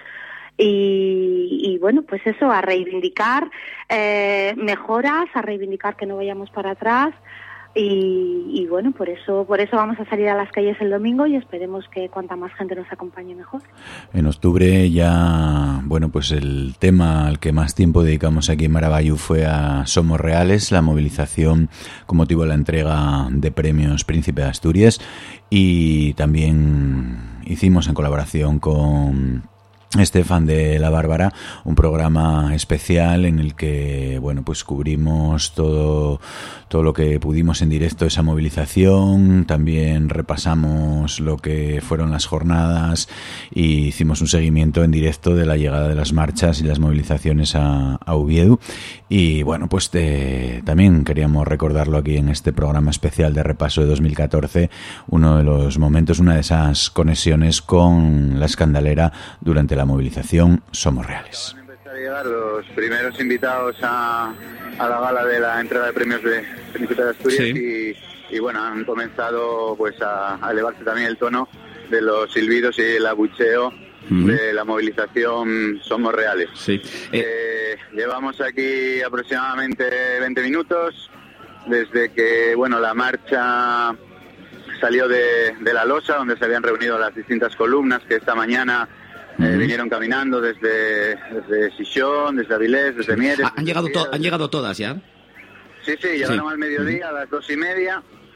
Y, y bueno, pues eso, a reivindicar eh, mejoras, a reivindicar que no vayamos para atrás, y, y bueno, por eso por eso vamos a salir a las calles el domingo, y esperemos que cuanta más gente nos acompañe mejor. En octubre ya, bueno, pues el tema al que más tiempo dedicamos aquí en Maravallu fue a Somos Reales, la movilización con motivo de la entrega de premios Príncipe de Asturias, y también hicimos en colaboración con Estefan de la Bárbara un programa especial en el que, bueno, pues cubrimos todo todo lo que pudimos en directo, esa movilización. También repasamos lo que fueron las jornadas y hicimos un seguimiento en directo de la llegada de las marchas y las movilizaciones a, a Oviedo. Y bueno, pues te, también queríamos recordarlo aquí en este programa especial de repaso de dos mil catorce, uno de los momentos, una de esas conexiones con la Escandalera durante la movilización Somos Reales. Van a llegar los primeros invitados a, a la gala de la entrega de premios de Príncipe de Asturias, sí. y, y bueno, han comenzado pues a, a elevarse también el tono de los silbidos y el abucheo uh-huh. de la movilización Somos Reales. Sí. Eh... Eh, llevamos aquí aproximadamente veinte minutos desde que bueno la marcha salió de, de la losa, donde se habían reunido las distintas columnas que esta mañana Eh, vinieron caminando desde, desde Sisión, desde Avilés, desde sí. Mieres. ¿Han llegado, to- ¿Han llegado todas ya? Sí, sí, llegaron sí. al mediodía, a las dos y media,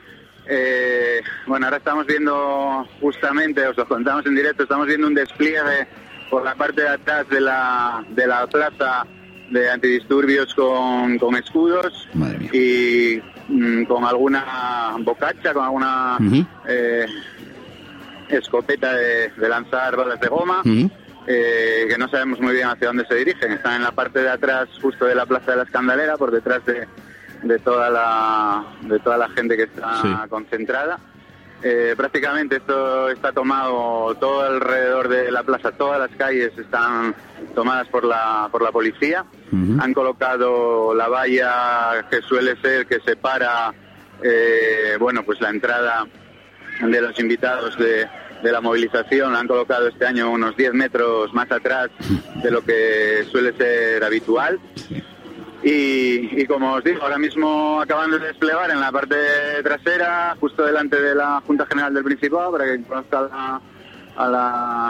Eh, bueno, ahora estamos viendo justamente, os lo contamos en directo, estamos viendo un despliegue por la parte de atrás de la, de la plaza de antidisturbios con, con escudos y mm, con alguna bocacha, con alguna uh-huh. eh, escopeta de, de lanzar balas de goma. Uh-huh. Eh, que no sabemos muy bien hacia dónde se dirigen. Están en la parte de atrás, justo de la Plaza de la Escandalera, por detrás de, de toda la de toda la gente que está sí. concentrada. Eh, prácticamente esto está tomado todo alrededor de la plaza, todas las calles están tomadas por la por la policía. Uh-huh. Han colocado la valla que suele ser que separa eh, bueno pues la entrada de los invitados de de la movilización, la han colocado este año unos diez metros más atrás de lo que suele ser habitual. Y, y como os digo, ahora mismo acaban de desplegar en la parte trasera, justo delante de la Junta General del Principado, para que conozca a, a, la,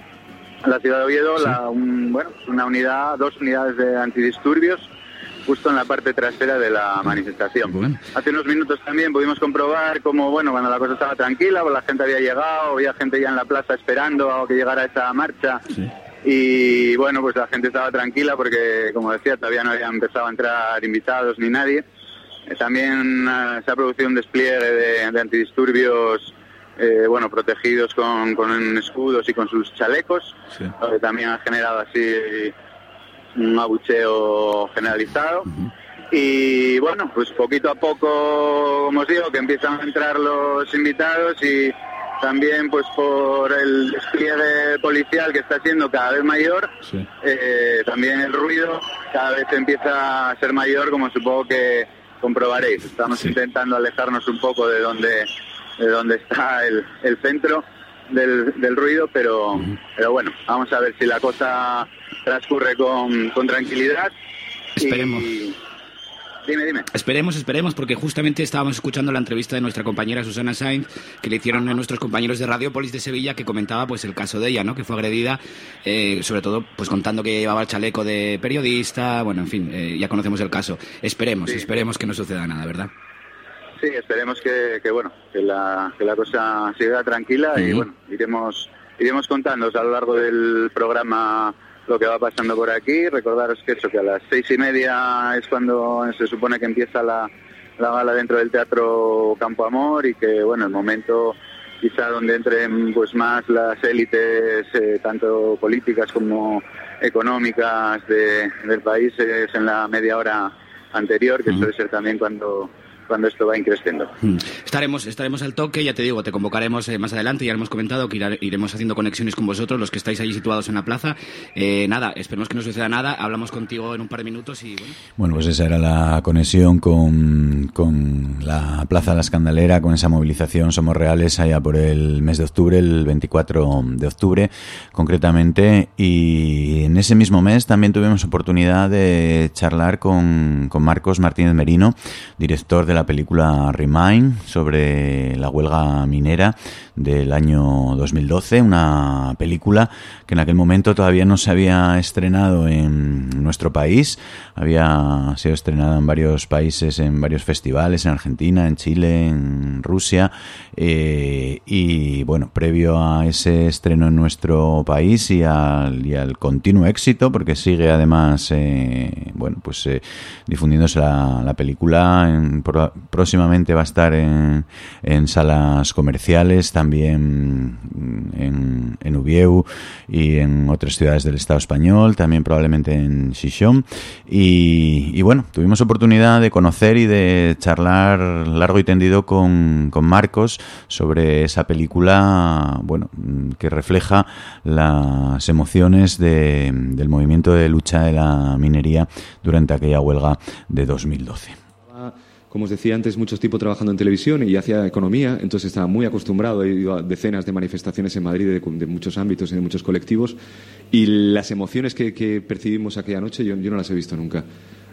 a la ciudad de Oviedo, sí. la, un, bueno, una unidad, dos unidades de antidisturbios, justo en la parte trasera de la manifestación. Bueno. Hace unos minutos también pudimos comprobar cómo, bueno, cuando la cosa estaba tranquila, pues la gente había llegado, había gente ya en la plaza esperando a que llegara esa marcha. Sí. Y bueno, pues la gente estaba tranquila porque, como decía, todavía no había empezado a entrar invitados ni nadie. Eh, también uh, se ha producido un despliegue de, de antidisturbios, eh, bueno, protegidos con, con escudos y con sus chalecos, sí. que también ha generado así un abucheo generalizado. Uh-huh. Y bueno, pues poquito a poco, como os digo, que empiezan a entrar los invitados y también pues por el despliegue policial que está siendo cada vez mayor, sí. eh, también el ruido cada vez empieza a ser mayor, como supongo que comprobaréis. Estamos sí. intentando alejarnos un poco de donde de donde está el, el centro del, del ruido, pero, uh-huh. pero bueno, vamos a ver si la cosa transcurre con, con tranquilidad. Esperemos. Y... Dime, dime. Esperemos, esperemos, porque justamente estábamos escuchando la entrevista de nuestra compañera Susana Sainz, que le hicieron a nuestros compañeros de Radiopolis de Sevilla, que comentaba pues el caso de ella, ¿no? Que fue agredida, eh, sobre todo pues contando que llevaba el chaleco de periodista, bueno, en fin, eh, ya conocemos el caso. Esperemos, sí. esperemos que no suceda nada, ¿verdad? Sí, esperemos que, que bueno, que la, que la cosa siga tranquila uh-huh. y bueno, iremos, iremos contándoos a lo largo del programa lo que va pasando por aquí. Recordaros que eso, que a las seis y media es cuando se supone que empieza la, la gala dentro del Teatro Campo Amor y que, bueno, el momento quizá donde entren pues más las élites, eh, tanto políticas como económicas de, del país, es en la media hora anterior, que uh-huh. suele ser también cuando... cuando esto va increciendo. Estaremos estaremos al toque, ya te digo, te convocaremos eh, más adelante, ya hemos comentado que irá, iremos haciendo conexiones con vosotros, los que estáis ahí situados en la plaza. Eh, nada, esperemos que no suceda nada, hablamos contigo en un par de minutos y bueno. Bueno, pues esa era la conexión con, con la Plaza de la Escandalera, con esa movilización Somos Reales allá por el mes de octubre, el veinticuatro de octubre concretamente, y en ese mismo mes también tuvimos oportunidad de charlar con, con Marcos Martínez Merino, director de la la película Remind sobre la huelga minera del año dos mil doce, una película que en aquel momento todavía no se había estrenado en nuestro país, había sido estrenada en varios países, en varios festivales, en Argentina, en Chile, en Rusia, eh, y bueno, previo a ese estreno en nuestro país y al, y al continuo éxito, porque sigue además eh, bueno, pues eh, difundiéndose la, la película, en, por, próximamente va a estar en, en salas comerciales, también en, en Ubieu y en otras ciudades del Estado español, también probablemente en Xixón, y, y bueno, tuvimos oportunidad de conocer y de charlar largo y tendido con, con Marcos sobre esa película, bueno, que refleja las emociones de, del movimiento de lucha de la minería durante aquella huelga de dos mil doce. Como os decía antes, mucho tiempo trabajando en televisión y hacía economía, entonces estaba muy acostumbrado, he ido a decenas de manifestaciones en Madrid de, de muchos ámbitos y de muchos colectivos, y las emociones que, que percibimos aquella noche yo, yo no las he visto nunca.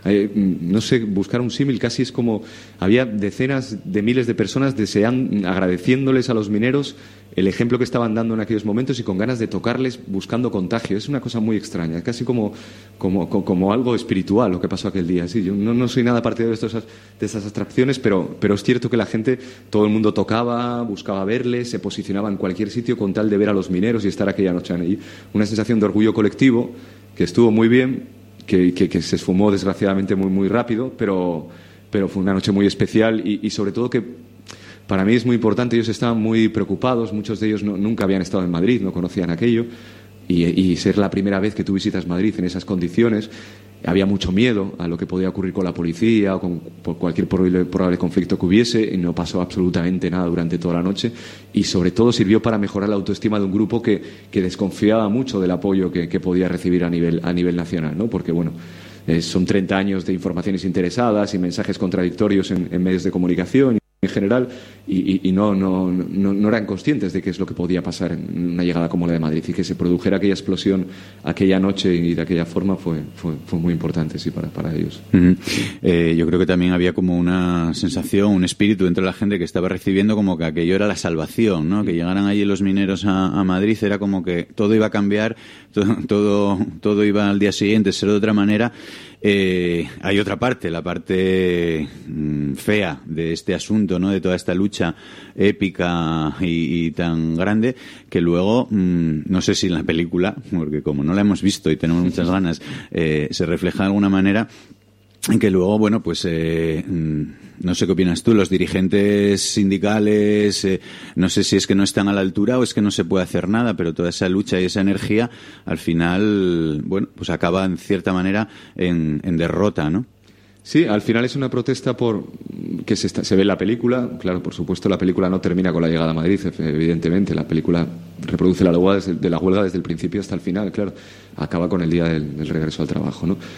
Eh, no sé, buscar un símil casi es como había decenas de miles de personas desean, agradeciéndoles a los mineros el ejemplo que estaban dando en aquellos momentos y con ganas de tocarles buscando contagio. Es una cosa muy extraña, casi como, como, como algo espiritual lo que pasó aquel día. Sí, yo no, no soy nada partidario de, estos, de estas abstracciones, pero, pero es cierto que la gente, todo el mundo tocaba, buscaba verles, se posicionaba en cualquier sitio con tal de ver a los mineros y estar aquella noche ahí. Una sensación de orgullo colectivo que estuvo muy bien, que, que, que se esfumó desgraciadamente muy, muy rápido, pero, pero fue una noche muy especial y, y sobre todo que para mí es muy importante, ellos estaban muy preocupados, muchos de ellos no, nunca habían estado en Madrid, no conocían aquello, y, y ser la primera vez que tú visitas Madrid en esas condiciones, había mucho miedo a lo que podía ocurrir con la policía o con por cualquier probable, probable conflicto que hubiese, y no pasó absolutamente nada durante toda la noche, y sobre todo sirvió para mejorar la autoestima de un grupo que, que desconfiaba mucho del apoyo que, que podía recibir a nivel, a nivel nacional, ¿no? Porque, bueno, eh, son treinta años de informaciones interesadas y mensajes contradictorios en, en medios de comunicación en general, y, y, y no, no, no, no eran conscientes de qué es lo que podía pasar en una llegada como la de Madrid, y que se produjera aquella explosión aquella noche y de aquella forma fue, fue, fue muy importante, sí, para, para ellos. Uh-huh. eh, yo creo que también había como una sensación, un espíritu dentro de la gente que estaba recibiendo como que aquello era la salvación, ¿no? Que llegaran allí los mineros a, a Madrid era como que todo iba a cambiar, todo, todo, todo iba al día siguiente a ser de otra manera. Eh, hay otra parte, la parte mm, fea de este asunto, ¿no? De toda esta lucha épica y, y tan grande, que luego, mmm, no sé si en la película, porque como no la hemos visto y tenemos muchas ganas, eh, se refleja de alguna manera, que luego, bueno, pues eh, no sé qué opinas tú, los dirigentes sindicales, eh, no sé si es que no están a la altura o es que no se puede hacer nada, pero toda esa lucha y esa energía, al final, bueno, pues acaba en cierta manera en, en derrota, ¿no? Sí, al final es una protesta por que se, está, se ve en la película. Claro, por supuesto, la película no termina con la llegada a Madrid, evidentemente. La película reproduce la huelga desde, de la huelga desde el principio hasta el final, claro. Acaba con el día del, del regreso al trabajo, ¿no?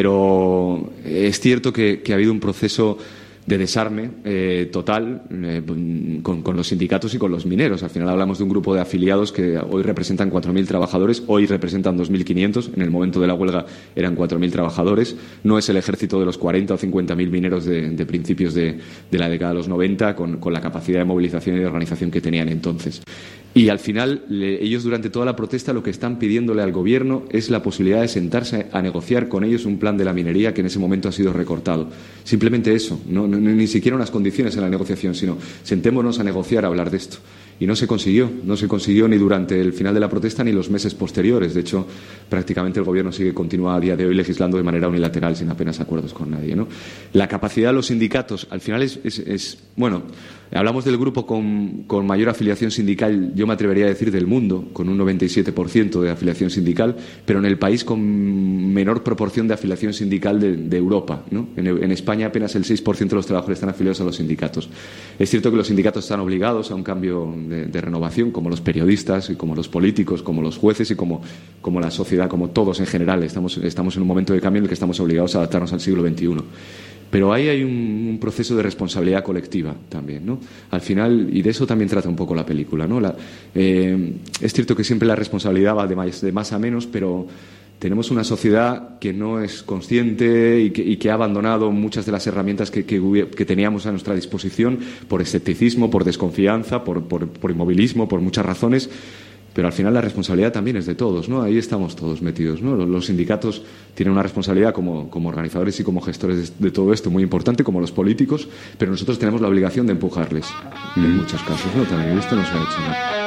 Pero es cierto que, que ha habido un proceso de desarme eh, total eh, con, con los sindicatos y con los mineros. Al final hablamos de un grupo de afiliados que hoy representan cuatro mil trabajadores, hoy representan dos mil quinientos, en el momento de la huelga eran cuatro mil trabajadores. No es el ejército de los cuarenta o cincuenta mil mineros de, de principios de, de la década de los noventa, con, con la capacidad de movilización y de organización que tenían entonces. Y al final, le, ellos durante toda la protesta lo que están pidiéndole al gobierno es la posibilidad de sentarse a negociar con ellos un plan de la minería que en ese momento ha sido recortado. Simplemente eso, no, no, ni siquiera unas condiciones en la negociación, sino sentémonos a negociar, a hablar de esto. Y no se consiguió, no se consiguió ni durante el final de la protesta ni los meses posteriores. De hecho, prácticamente el gobierno sigue continúa a día de hoy legislando de manera unilateral sin apenas acuerdos con nadie, ¿no? La capacidad de los sindicatos, al final es, es, es bueno, hablamos del grupo con, con mayor afiliación sindical, yo me atrevería a decir del mundo, con un noventa y siete por ciento de afiliación sindical, pero en el país con menor proporción de afiliación sindical de, de Europa, ¿no? En, en España apenas el seis por ciento de los trabajadores están afiliados a los sindicatos. Es cierto que los sindicatos están obligados a un cambio de, de renovación, como los periodistas y como los políticos, como los jueces y como, como la sociedad, como todos en general. Estamos, estamos en un momento de cambio en el que estamos obligados a adaptarnos al siglo veintiuno. Pero ahí hay un, un proceso de responsabilidad colectiva también, ¿no? Al final, y de eso también trata un poco la película, ¿no? La, eh, es cierto que siempre la responsabilidad va de más, de más a menos, pero tenemos una sociedad que no es consciente y que, y que ha abandonado muchas de las herramientas que, que, que teníamos a nuestra disposición por escepticismo, por desconfianza, por, por, por inmovilismo, por muchas razones. Pero al final la responsabilidad también es de todos, ¿no? Ahí estamos todos metidos, ¿no? Los, los sindicatos tienen una responsabilidad como, como organizadores y como gestores de, de todo esto muy importante, como los políticos, pero nosotros tenemos la obligación de empujarles mm. en muchos casos, ¿no? También esto no se ha hecho nada.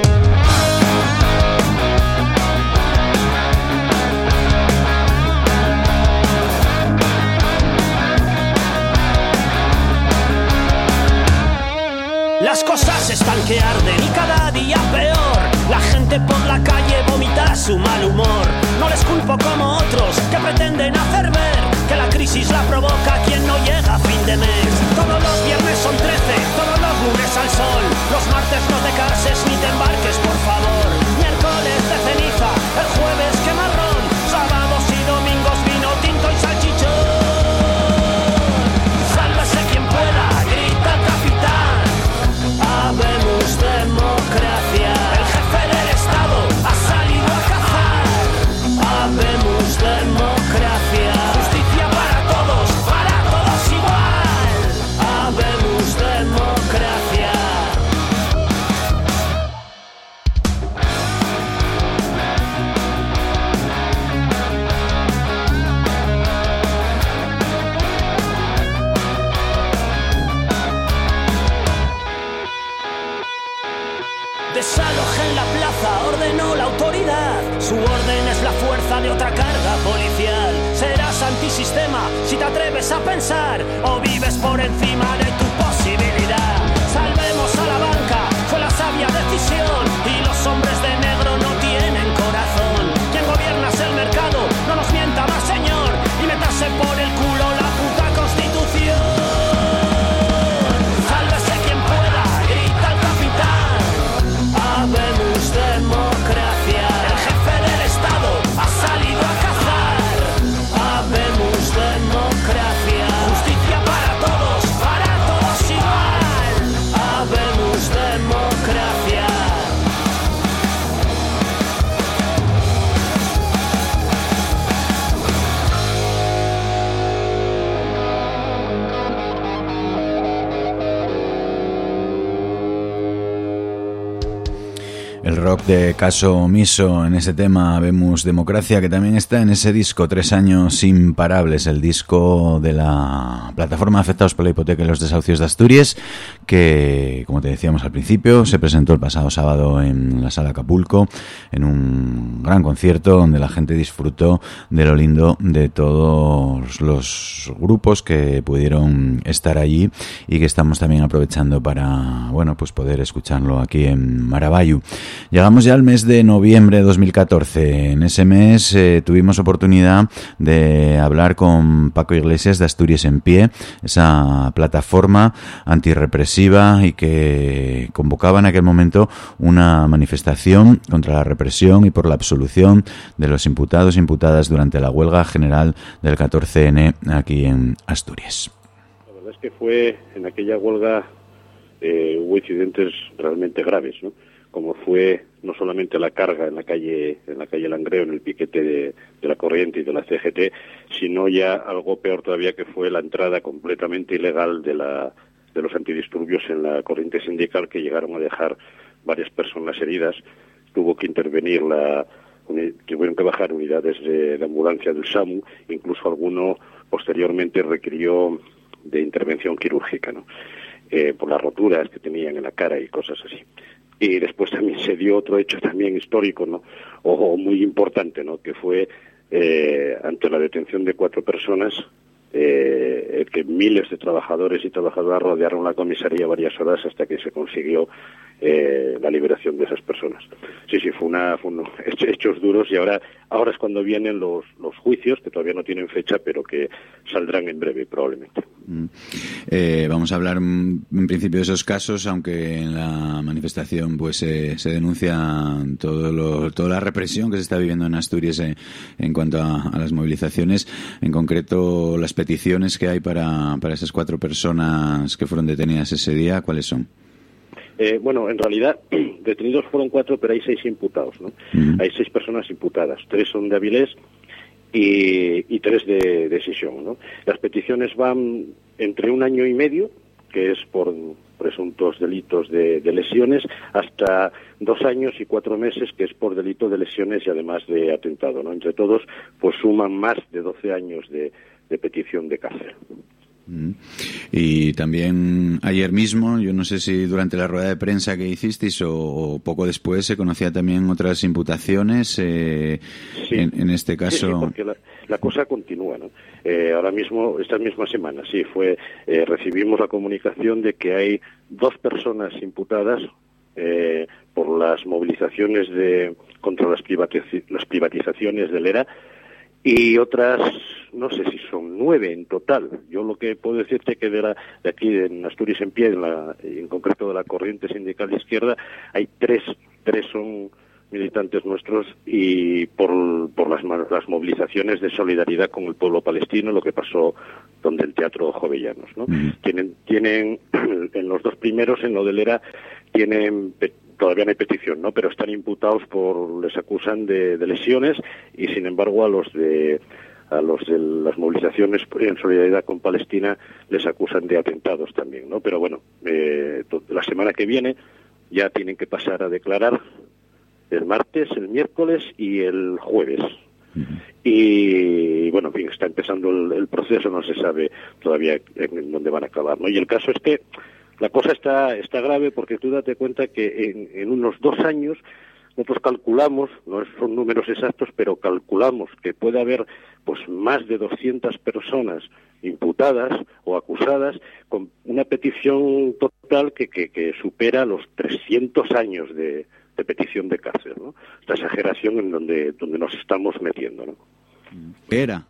Las cosas están que arden y cada día peor. La gente por la calle vomita su mal humor. No les culpo como otros que pretenden hacer ver que la crisis la provoca quien no llega a fin de mes. Todos los viernes son trece, todos los lunes al sol. Los martes no te cases ni te embarques, por favor. Miércoles de ceniza, el jueves que marrón. Sábados y domingos vino tinto y salchichón. Sálvese quien pueda, grita el capitán. Habemos democracia. El jefe del Estado ha salido a cazar. Habemos democracia. Justicia para todos. Desalojen la plaza, ordenó la autoridad. Su orden es la fuerza de otra carga policial. Serás antisistema si te atreves a pensar o vives por encima de tu posibilidad. Salvemos a la banca, fue la sabia decisión. Y los hombres de negro no tienen corazón. Quien gobierna es el mercado, no nos mienta más, señor. Y métase por el culo la puta Constitución. Sálvese quien pueda, grita el capitán. Habemos democracia. El jefe del Estado ha salido a cazar. Habemos democracia. Justicia para todos, para todos igual. Habemos democracia. El rock de Caso Omiso en ese tema Vemos Democracia, que también está en ese disco Tres años imparables, el disco de la plataforma Afectados por la Hipoteca y los Desahucios de Asturias, que, como te decíamos al principio, se presentó el pasado sábado en la Sala Acapulco, en un gran concierto donde la gente disfrutó de lo lindo de todos los grupos que pudieron estar allí y que estamos también aprovechando para, bueno, pues poder escucharlo aquí en Maravallu. Llegamos ya al mes de noviembre de dos mil catorce. En ese mes eh, tuvimos oportunidad de hablar con Paco Iglesias de Asturias en Pie, esa plataforma antirrepresiva y que convocaba en aquel momento una manifestación contra la represión y por la absolución de los imputados e imputadas durante la huelga general del catorce ene aquí en Asturias. La verdad es que fue en aquella huelga eh, hubo incidentes realmente graves, ¿no? Como fue no solamente la carga en la calle en la calle Langreo, en el piquete de, de la Corriente y de la C G T, sino ya algo peor todavía, que fue la entrada completamente ilegal de la de los antidisturbios en la Corriente sindical, que llegaron a dejar varias personas heridas. Tuvo que intervenir la tuvieron que bajar unidades de, de ambulancia del SAMU, incluso alguno posteriormente requirió de intervención quirúrgica, ¿no? Eh, por las roturas que tenían en la cara y cosas así. Y después también se dio otro hecho también histórico, ¿no? O muy importante, ¿no? Que fue eh, ante la detención de cuatro personas, eh, que miles de trabajadores y trabajadoras rodearon la comisaría varias horas hasta que se consiguió eh, la liberación de esas personas. Sí, sí, fue una, fue unos hechos duros, y ahora ahora es cuando vienen los, los juicios, que todavía no tienen fecha, pero que saldrán en breve probablemente. Mm. Eh, vamos a hablar en principio de esos casos, aunque en la manifestación pues eh, se denuncia todo lo, toda la represión que se está viviendo en Asturias eh, en cuanto a, a las movilizaciones, en concreto las peticiones que hay para, para esas cuatro personas que fueron detenidas ese día. ¿Cuáles son? Eh, bueno, en realidad detenidos fueron cuatro, pero hay seis imputados, ¿no? Uh-huh. Hay seis personas imputadas, tres son de Avilés y, y tres de, de Sisión, ¿no? Las peticiones van entre un año y medio, que es por presuntos delitos de, de lesiones, hasta dos años y cuatro meses, que es por delito de lesiones y además de atentado, ¿no? Entre todos, pues suman más de doce años de, de petición de cárcel. Y también ayer mismo, yo no sé si durante la rueda de prensa que hicisteis o, o poco después, se conocía también otras imputaciones, eh, sí. en, en este caso... Sí, sí, porque la, la cosa continúa, ¿no? Eh, ahora mismo, estas mismas semanas, sí, fue eh, recibimos la comunicación de que hay dos personas imputadas eh, por las movilizaciones de contra las, privatiz- las privatizaciones del ERA, y otras, no sé si son nueve en total. Yo lo que puedo decirte que de, la, de aquí, en Asturias en Pie, en, la, en concreto de la Corriente Sindical de Izquierda, hay tres, tres son militantes nuestros, y por, por las, las movilizaciones de solidaridad con el pueblo palestino, lo que pasó donde el Teatro Jovellanos, ¿no? Mm. Tienen, tienen, en los dos primeros, en lo del ERA, tienen... Todavía no hay petición, ¿no? Pero están imputados por, les acusan de, de lesiones, y sin embargo a los de a los de las movilizaciones en solidaridad con Palestina les acusan de atentados también, ¿no? Pero bueno, eh, la semana que viene ya tienen que pasar a declarar, el martes, el miércoles y el jueves. Uh-huh. Y bueno, en fin, está empezando el, el proceso, no se sabe todavía en dónde van a acabar, ¿no? Y el caso es que La cosa está, está grave porque tú date cuenta que en, en unos dos años nosotros calculamos, no son números exactos, pero calculamos que puede haber pues más de doscientas personas imputadas o acusadas con una petición total que, que, que supera los trescientos años de, de petición de cárcel, ¿no? Esta exageración en donde, donde nos estamos metiendo, ¿no? Era.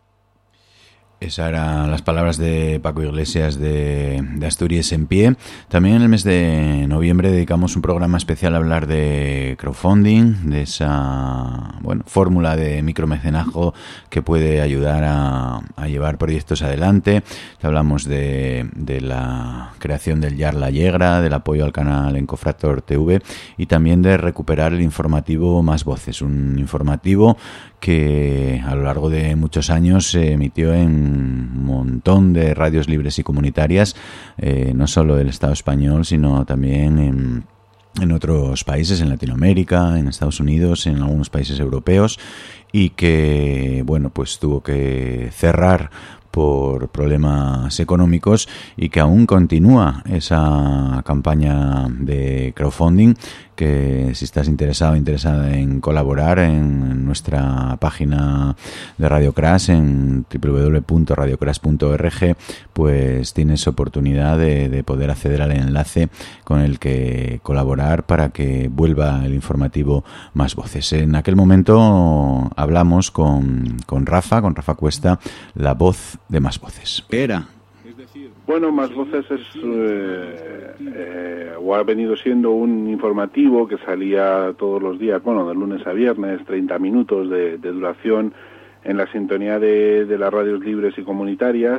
Esas eran las palabras de Paco Iglesias de, de Asturias en Pie. También en el mes de noviembre dedicamos un programa especial a hablar de crowdfunding, de esa bueno fórmula de micromecenazgo que puede ayudar a, a llevar proyectos adelante. Hablamos de, de la creación del Yar La Yegra, del apoyo al canal Encofrator T V y también de recuperar el informativo Más Voces, un informativo que a lo largo de muchos años se emitió en un montón de radios libres y comunitarias, eh, no solo del Estado español, sino también en, en otros países, en Latinoamérica, en Estados Unidos, en algunos países europeos, y que, bueno, pues tuvo que cerrar por problemas económicos y que aún continúa esa campaña de crowdfunding, que si estás interesado o interesada en colaborar en nuestra página de Radio Crash en doble u doble u doble u punto radio crash punto org, pues tienes oportunidad de, de poder acceder al enlace con el que colaborar para que vuelva el informativo Más Voces. En aquel momento hablamos con, con Rafa, con Rafa Cuesta, la voz de Más Voces. ¿Qué era? Bueno, Más Voces es, eh, eh, o ha venido siendo un informativo que salía todos los días, bueno, de lunes a viernes, treinta minutos de, de duración en la sintonía de, de las radios libres y comunitarias,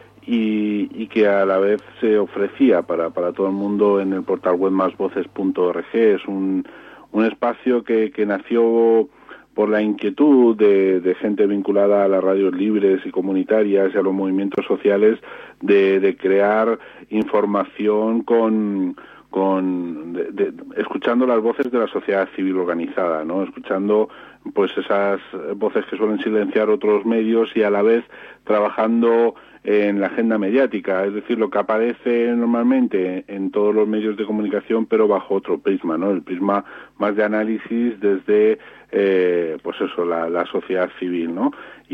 y, y que a la vez se ofrecía para, para todo el mundo en el portal web más voces punto org. Es un, un espacio que, que nació por la inquietud de, de gente vinculada a las radios libres y comunitarias y a los movimientos sociales de, de crear información con, con de, de, escuchando las voces de la sociedad civil organizada, ¿no? Escuchando pues esas voces que suelen silenciar otros medios y a la vez trabajando en la agenda mediática, es decir, lo que aparece normalmente en todos los medios de comunicación, pero bajo otro prisma, ¿no? El prisma más de análisis desde, eh, pues eso, la, la sociedad civil, ¿no?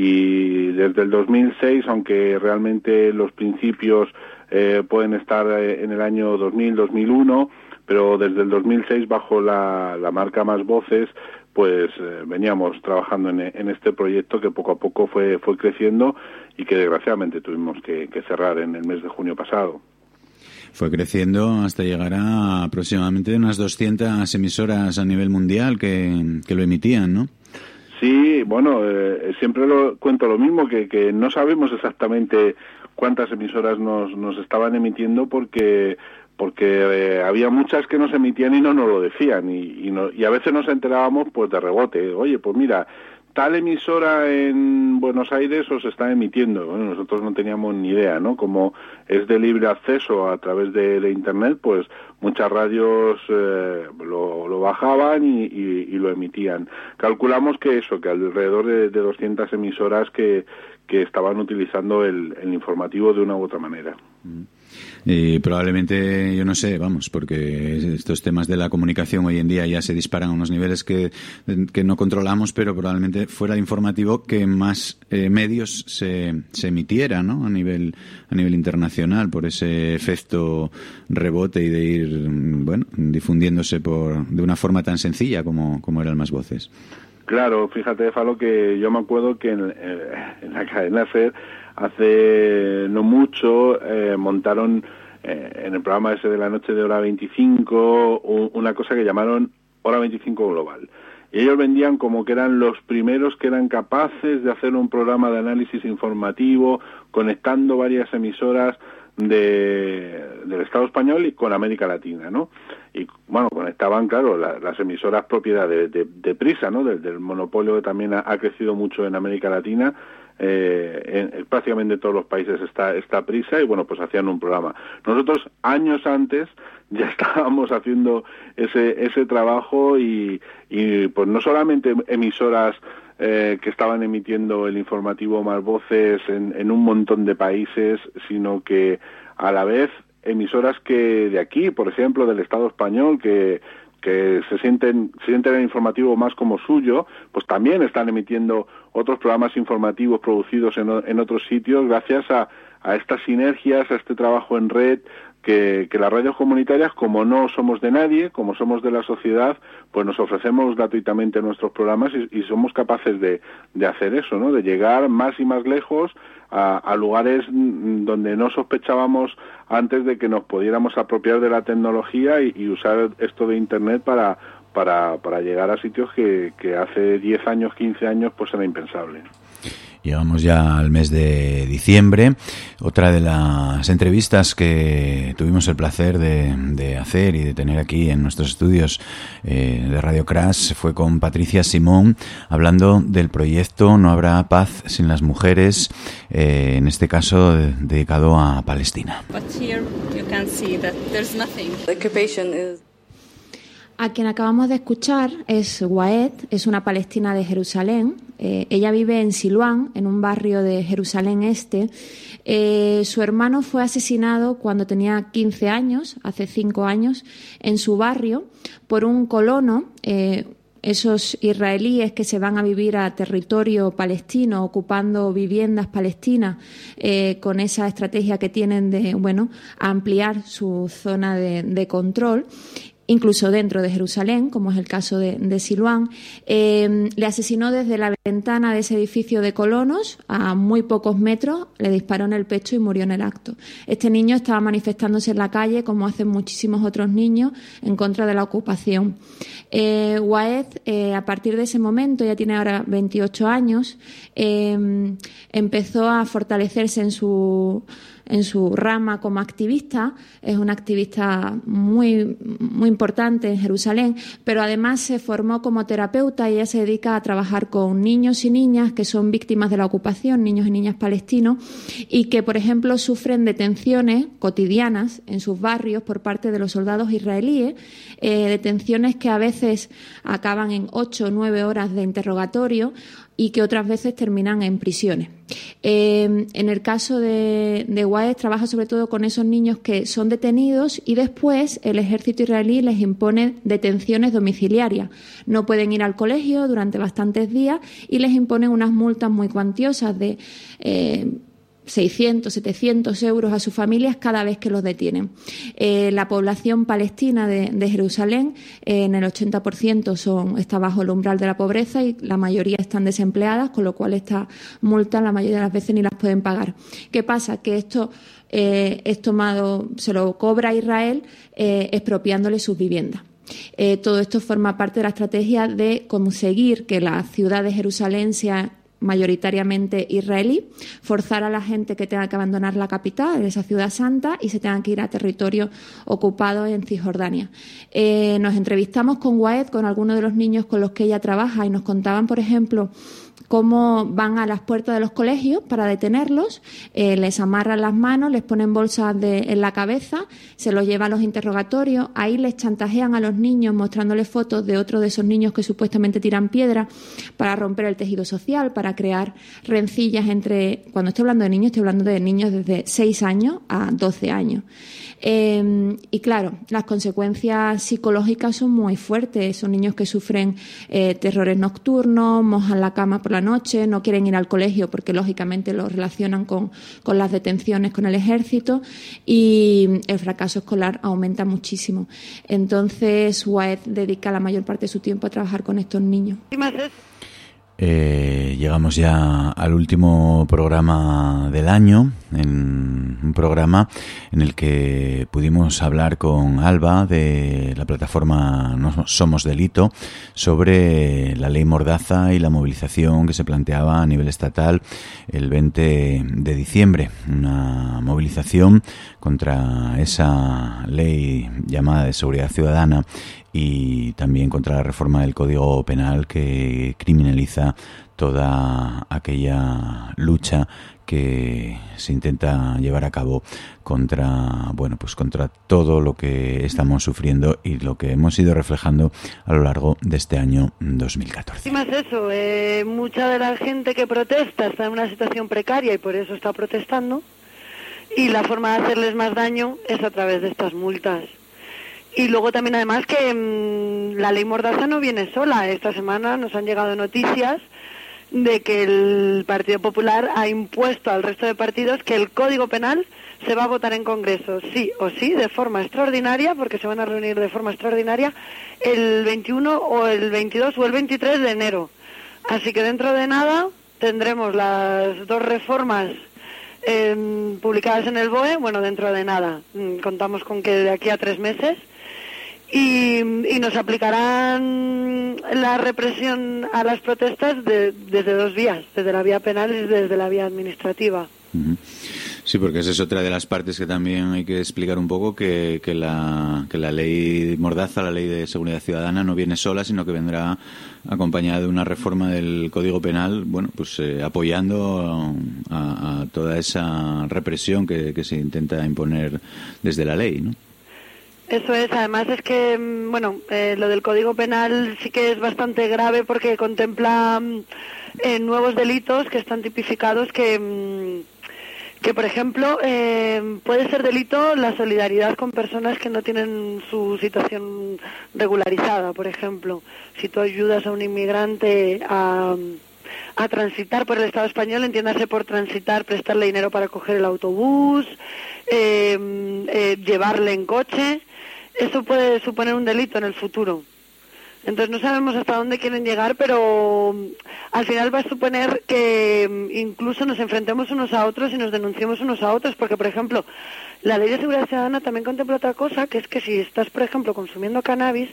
Y desde el dos mil seis, aunque realmente los principios eh, pueden estar en el año dos mil, dos mil uno, pero desde el dos mil seis, bajo la, la marca Más Voces, pues eh, veníamos trabajando en, en este proyecto que poco a poco fue fue creciendo y que desgraciadamente tuvimos que, que cerrar en el mes de junio pasado. Fue creciendo hasta llegar a aproximadamente unas doscientas emisoras a nivel mundial que, que lo emitían, ¿no? Sí, bueno, eh, siempre lo cuento lo mismo, que, que no sabemos exactamente cuántas emisoras nos, nos estaban emitiendo porque... porque eh, había muchas que nos emitían y no nos lo decían, y, y, no, y a veces nos enterábamos pues de rebote. Oye, pues mira, tal emisora en Buenos Aires os está emitiendo. Bueno, nosotros no teníamos ni idea, ¿no? Como es de libre acceso a través de, de Internet, pues muchas radios eh, lo, lo bajaban y, y, y lo emitían. Calculamos que eso, que alrededor de, de doscientas emisoras que, que estaban utilizando el, el informativo de una u otra manera. Mm. Y probablemente, yo no sé, vamos, porque estos temas de la comunicación hoy en día ya se disparan a unos niveles que, que no controlamos, pero probablemente fuera el informativo que más eh, medios se, se emitiera, ¿no? A nivel, a nivel internacional, por ese efecto rebote y de ir, bueno, difundiéndose por, de una forma tan sencilla como, como era el Más Voces. Claro, fíjate, Falo, que yo me acuerdo que en, en la cadena SER hace no mucho eh, montaron eh, en el programa ese de la noche de Hora veinticinco un, una cosa que llamaron Hora veinticinco Global. Y ellos vendían como que eran los primeros que eran capaces de hacer un programa de análisis informativo conectando varias emisoras de, del Estado español y con América Latina, ¿no? Y bueno, conectaban, claro, la, las emisoras propiedad de, de, de Prisa, ¿no? Del, del monopolio que también ha, ha crecido mucho en América Latina. Eh, en, en prácticamente todos los países está, está Prisa, y bueno, pues hacían un programa. Nosotros años antes ya estábamos haciendo ese ese trabajo y, y pues no solamente emisoras eh, que estaban emitiendo el informativo Más Voces en, en un montón de países, sino que a la vez emisoras que de aquí, por ejemplo, del Estado español, que que se sienten se sienten el informativo más como suyo, pues también están emitiendo otros programas informativos producidos en, en otros sitios gracias a, a estas sinergias, a este trabajo en red, que, que las radios comunitarias, como no somos de nadie, como somos de la sociedad, pues nos ofrecemos gratuitamente nuestros programas y, y somos capaces de, de hacer eso, ¿no? De llegar más y más lejos a, a lugares donde no sospechábamos antes de que nos pudiéramos apropiar de la tecnología y, y usar esto de Internet para, para, para llegar a sitios que, que hace diez años, quince años, pues era impensable. Llegamos ya al mes de diciembre. Otra de las entrevistas que tuvimos el placer de, de hacer y de tener aquí en nuestros estudios eh, de Radio Crash fue con Patricia Simón, hablando del proyecto No habrá paz sin las mujeres, eh, en este caso de, dedicado a Palestina. A quien acabamos de escuchar es Waed, es una palestina de Jerusalén. Eh, ella vive en Siluán, en un barrio de Jerusalén Este. Eh, su hermano fue asesinado cuando tenía quince años, hace cinco años, en su barrio, por un colono, eh, esos israelíes que se van a vivir a territorio palestino, ocupando viviendas palestinas, eh, con esa estrategia que tienen de, bueno, ampliar su zona de, de control, incluso dentro de Jerusalén, como es el caso de, de Siluán. Eh, le asesinó desde la ventana de ese edificio de colonos, a muy pocos metros, le disparó en el pecho y murió en el acto. Este niño estaba manifestándose en la calle, como hacen muchísimos otros niños, en contra de la ocupación. Eh, Waed, eh, a partir de ese momento, ya tiene ahora veintiocho años, eh, empezó a fortalecerse en su... en su rama como activista. Es una activista muy, muy importante en Jerusalén, pero además se formó como terapeuta y ella se dedica a trabajar con niños y niñas que son víctimas de la ocupación, niños y niñas palestinos, y que, por ejemplo, sufren detenciones cotidianas en sus barrios por parte de los soldados israelíes, eh, detenciones que a veces acaban en ocho o nueve horas de interrogatorio y que otras veces terminan en prisiones. Eh, en el caso de, de Waed, trabaja sobre todo con esos niños que son detenidos y después el ejército israelí les impone detenciones domiciliarias. No pueden ir al colegio durante bastantes días y les imponen unas multas muy cuantiosas de eh, seiscientos, setecientos euros a sus familias cada vez que los detienen. Eh, la población palestina de, de Jerusalén, eh, en el ochenta por ciento son, está bajo el umbral de la pobreza y la mayoría están desempleadas, con lo cual esta multa la mayoría de las veces ni las pueden pagar. ¿Qué pasa? Que esto eh, es tomado, se lo cobra Israel eh, expropiándole sus viviendas. Eh, todo esto forma parte de la estrategia de conseguir que la ciudad de Jerusalén sea mayoritariamente israelí, forzar a la gente que tenga que abandonar la capital, esa ciudad santa, y se tengan que ir a territorio ocupado en Cisjordania. Eh, nos entrevistamos con Waed, con algunos de los niños con los que ella trabaja, y nos contaban, por ejemplo, cómo van a las puertas de los colegios para detenerlos, eh, les amarran las manos, les ponen bolsas de, en la cabeza, se los llevan a los interrogatorios, ahí les chantajean a los niños mostrándoles fotos de otro de esos niños que supuestamente tiran piedras para romper el tejido social, para crear rencillas entre, cuando estoy hablando de niños, estoy hablando de niños desde seis años a doce años. Eh, y claro, las consecuencias psicológicas son muy fuertes. Son niños que sufren eh, terrores nocturnos, mojan la cama por la noche, no quieren ir al colegio porque lógicamente lo relacionan con, con las detenciones con el ejército, y el fracaso escolar aumenta muchísimo. Entonces, Waed dedica la mayor parte de su tiempo a trabajar con estos niños. Eh, llegamos ya al último programa del año, en un programa en el que pudimos hablar con Alba de la plataforma No Somos Delito sobre la ley Mordaza y la movilización que se planteaba a nivel estatal el veinte de diciembre, una movilización contra esa ley llamada de seguridad ciudadana y también contra la reforma del Código Penal que criminaliza toda aquella lucha que se intenta llevar a cabo contra, bueno, pues contra todo lo que estamos sufriendo y lo que hemos ido reflejando a lo largo de este año dos mil catorce. Y más eso, eh, mucha de la gente que protesta está en una situación precaria y por eso está protestando. y la forma de hacerles más daño es a través de estas multas. Y luego también además que mmm, la ley Mordaza no viene sola. Esta semana nos han llegado noticias de que el Partido Popular ha impuesto al resto de partidos que el Código Penal se va a votar en Congreso, sí o sí, de forma extraordinaria, porque se van a reunir de forma extraordinaria el veintiuno o el veintidós o el veintitrés de enero. Así que dentro de nada tendremos las dos reformas eh, publicadas en el B O E, bueno, dentro de nada, contamos con que de aquí a tres meses, y, y nos aplicarán la represión a las protestas de, desde dos vías, desde la vía penal y desde la vía administrativa. Uh-huh. Sí, porque esa es otra de las partes que también hay que explicar un poco, que, que, la, que la ley Mordaza, la ley de seguridad ciudadana, no viene sola, sino que vendrá acompañada de una reforma del Código Penal, bueno, pues eh, apoyando a, a toda esa represión que, que se intenta imponer desde la ley, ¿no? Eso es, además es que, bueno, eh, lo del Código Penal sí que es bastante grave porque contempla eh, nuevos delitos que están tipificados que, que por ejemplo, eh, puede ser delito la solidaridad con personas que no tienen su situación regularizada, por ejemplo. Si tú ayudas a un inmigrante a, a transitar por el Estado español, entiéndase por transitar, prestarle dinero para coger el autobús, eh, eh, llevarle en coche, eso puede suponer un delito en el futuro. Entonces no sabemos hasta dónde quieren llegar, pero al final va a suponer que incluso nos enfrentemos unos a otros y nos denunciemos unos a otros, porque, por ejemplo, la Ley de Seguridad Ciudadana también contempla otra cosa, que es que si estás, por ejemplo, consumiendo cannabis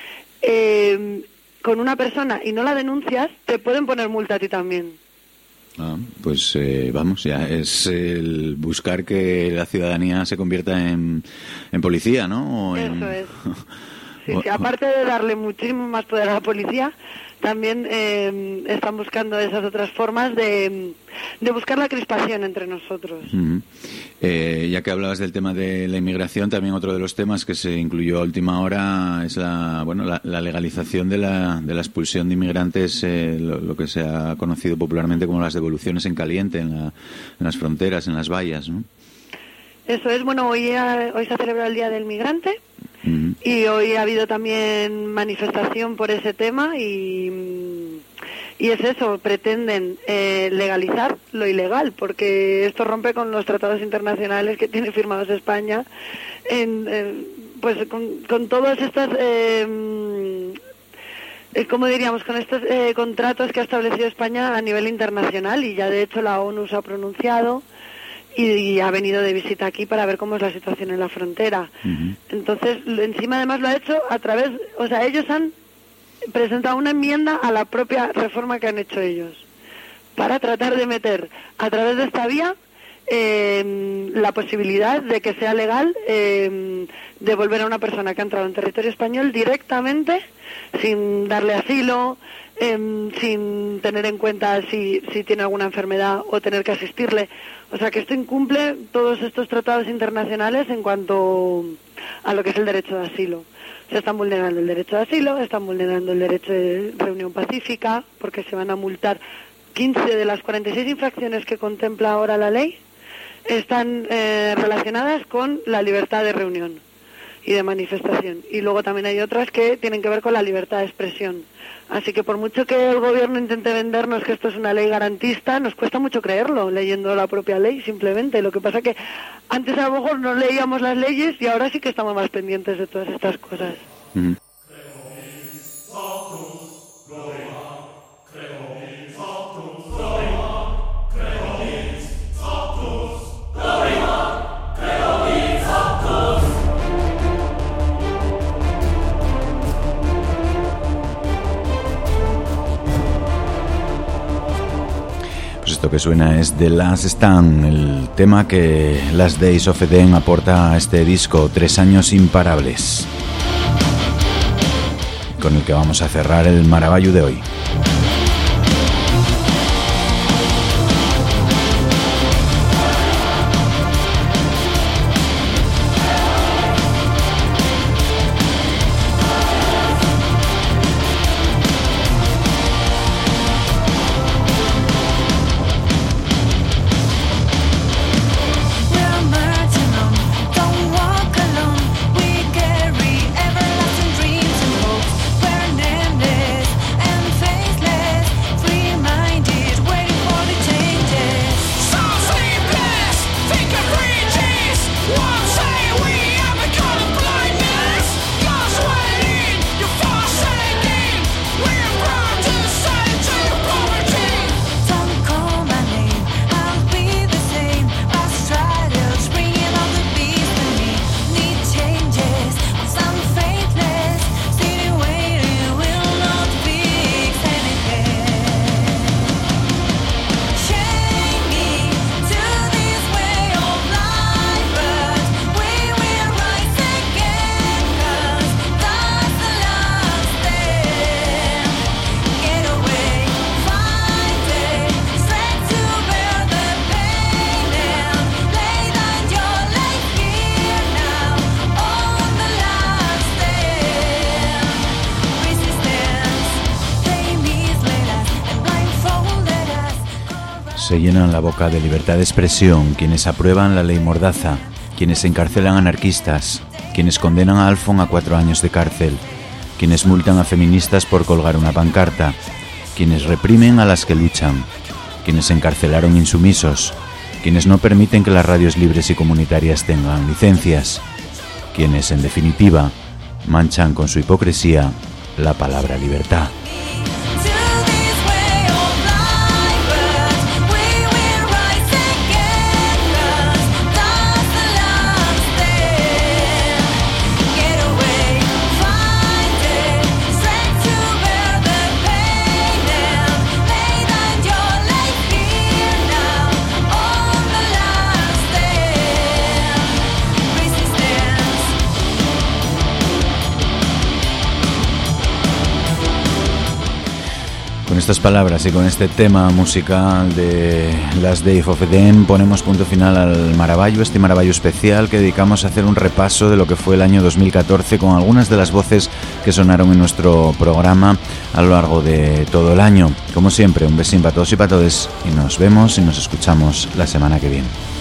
eh, con una persona y no la denuncias, te pueden poner multa a ti también. Ah, pues eh, vamos, ya es el buscar que la ciudadanía se convierta en, en policía, ¿no? O en... Eso es. Sí, sí, aparte de darle muchísimo más poder a la policía, también eh, están buscando esas otras formas de, de buscar la crispación entre nosotros. Uh-huh. Eh, ya que hablabas del tema de la inmigración, también otro de los temas que se incluyó a última hora es la bueno la, la legalización de la, de la expulsión de inmigrantes, eh, lo, lo que se ha conocido popularmente como las devoluciones en caliente en, la, en las fronteras, en las vallas, ¿no? Eso es, bueno, hoy, ha, hoy se ha celebrado el Día del Migrante. Uh-huh. Y hoy ha habido también manifestación por ese tema y, y es eso, pretenden eh, legalizar lo ilegal, porque esto rompe con los tratados internacionales que tiene firmados España, en, eh, pues con, con todas estas, eh, eh, ¿cómo diríamos?, con estos eh, contratos que ha establecido España a nivel internacional, y ya de hecho la ONU se ha pronunciado y ha venido de visita aquí para ver cómo es la situación en la frontera. Uh-huh. Entonces, encima además lo ha hecho a través, o sea, ellos han presentado una enmienda a la propia reforma que han hecho ellos, para tratar de meter a través de esta vía eh, la posibilidad de que sea legal eh, devolver a una persona que ha entrado en territorio español directamente, sin darle asilo, eh, sin tener en cuenta si, si tiene alguna enfermedad o tener que asistirle. O sea que esto incumple todos estos tratados internacionales en cuanto a lo que es el derecho de asilo. Se están vulnerando el derecho de asilo, están vulnerando el derecho de reunión pacífica, porque se van a multar quince de las cuarenta y seis infracciones que contempla ahora la ley, están eh, relacionadas con la libertad de reunión y de manifestación. Y luego también hay otras que tienen que ver con la libertad de expresión. Así que por mucho que el gobierno intente vendernos que esto es una ley garantista, nos cuesta mucho creerlo, leyendo la propia ley, simplemente. Lo que pasa que antes a lo mejor no leíamos las leyes y ahora sí que estamos más pendientes de todas estas cosas. Mm. Esto que suena es The Last Stand, el tema que Last Days of Eden aporta a este disco, Tres años imparables, con el que vamos a cerrar el Maravallu de hoy. Well, Se llenan la boca de libertad de expresión quienes aprueban la ley Mordaza, quienes encarcelan anarquistas, quienes condenan a Alfon a cuatro años de cárcel, quienes multan a feministas por colgar una pancarta, quienes reprimen a las que luchan, quienes encarcelaron insumisos, quienes no permiten que las radios libres y comunitarias tengan licencias, quienes, en definitiva, manchan con su hipocresía la palabra libertad. Con estas palabras y con este tema musical de Last Day of Eden ponemos punto final al Maravallo, este Maravallo especial que dedicamos a hacer un repaso de lo que fue el año dos mil catorce con algunas de las voces que sonaron en nuestro programa a lo largo de todo el año. Como siempre, un besín para todos y para todas y nos vemos y nos escuchamos la semana que viene.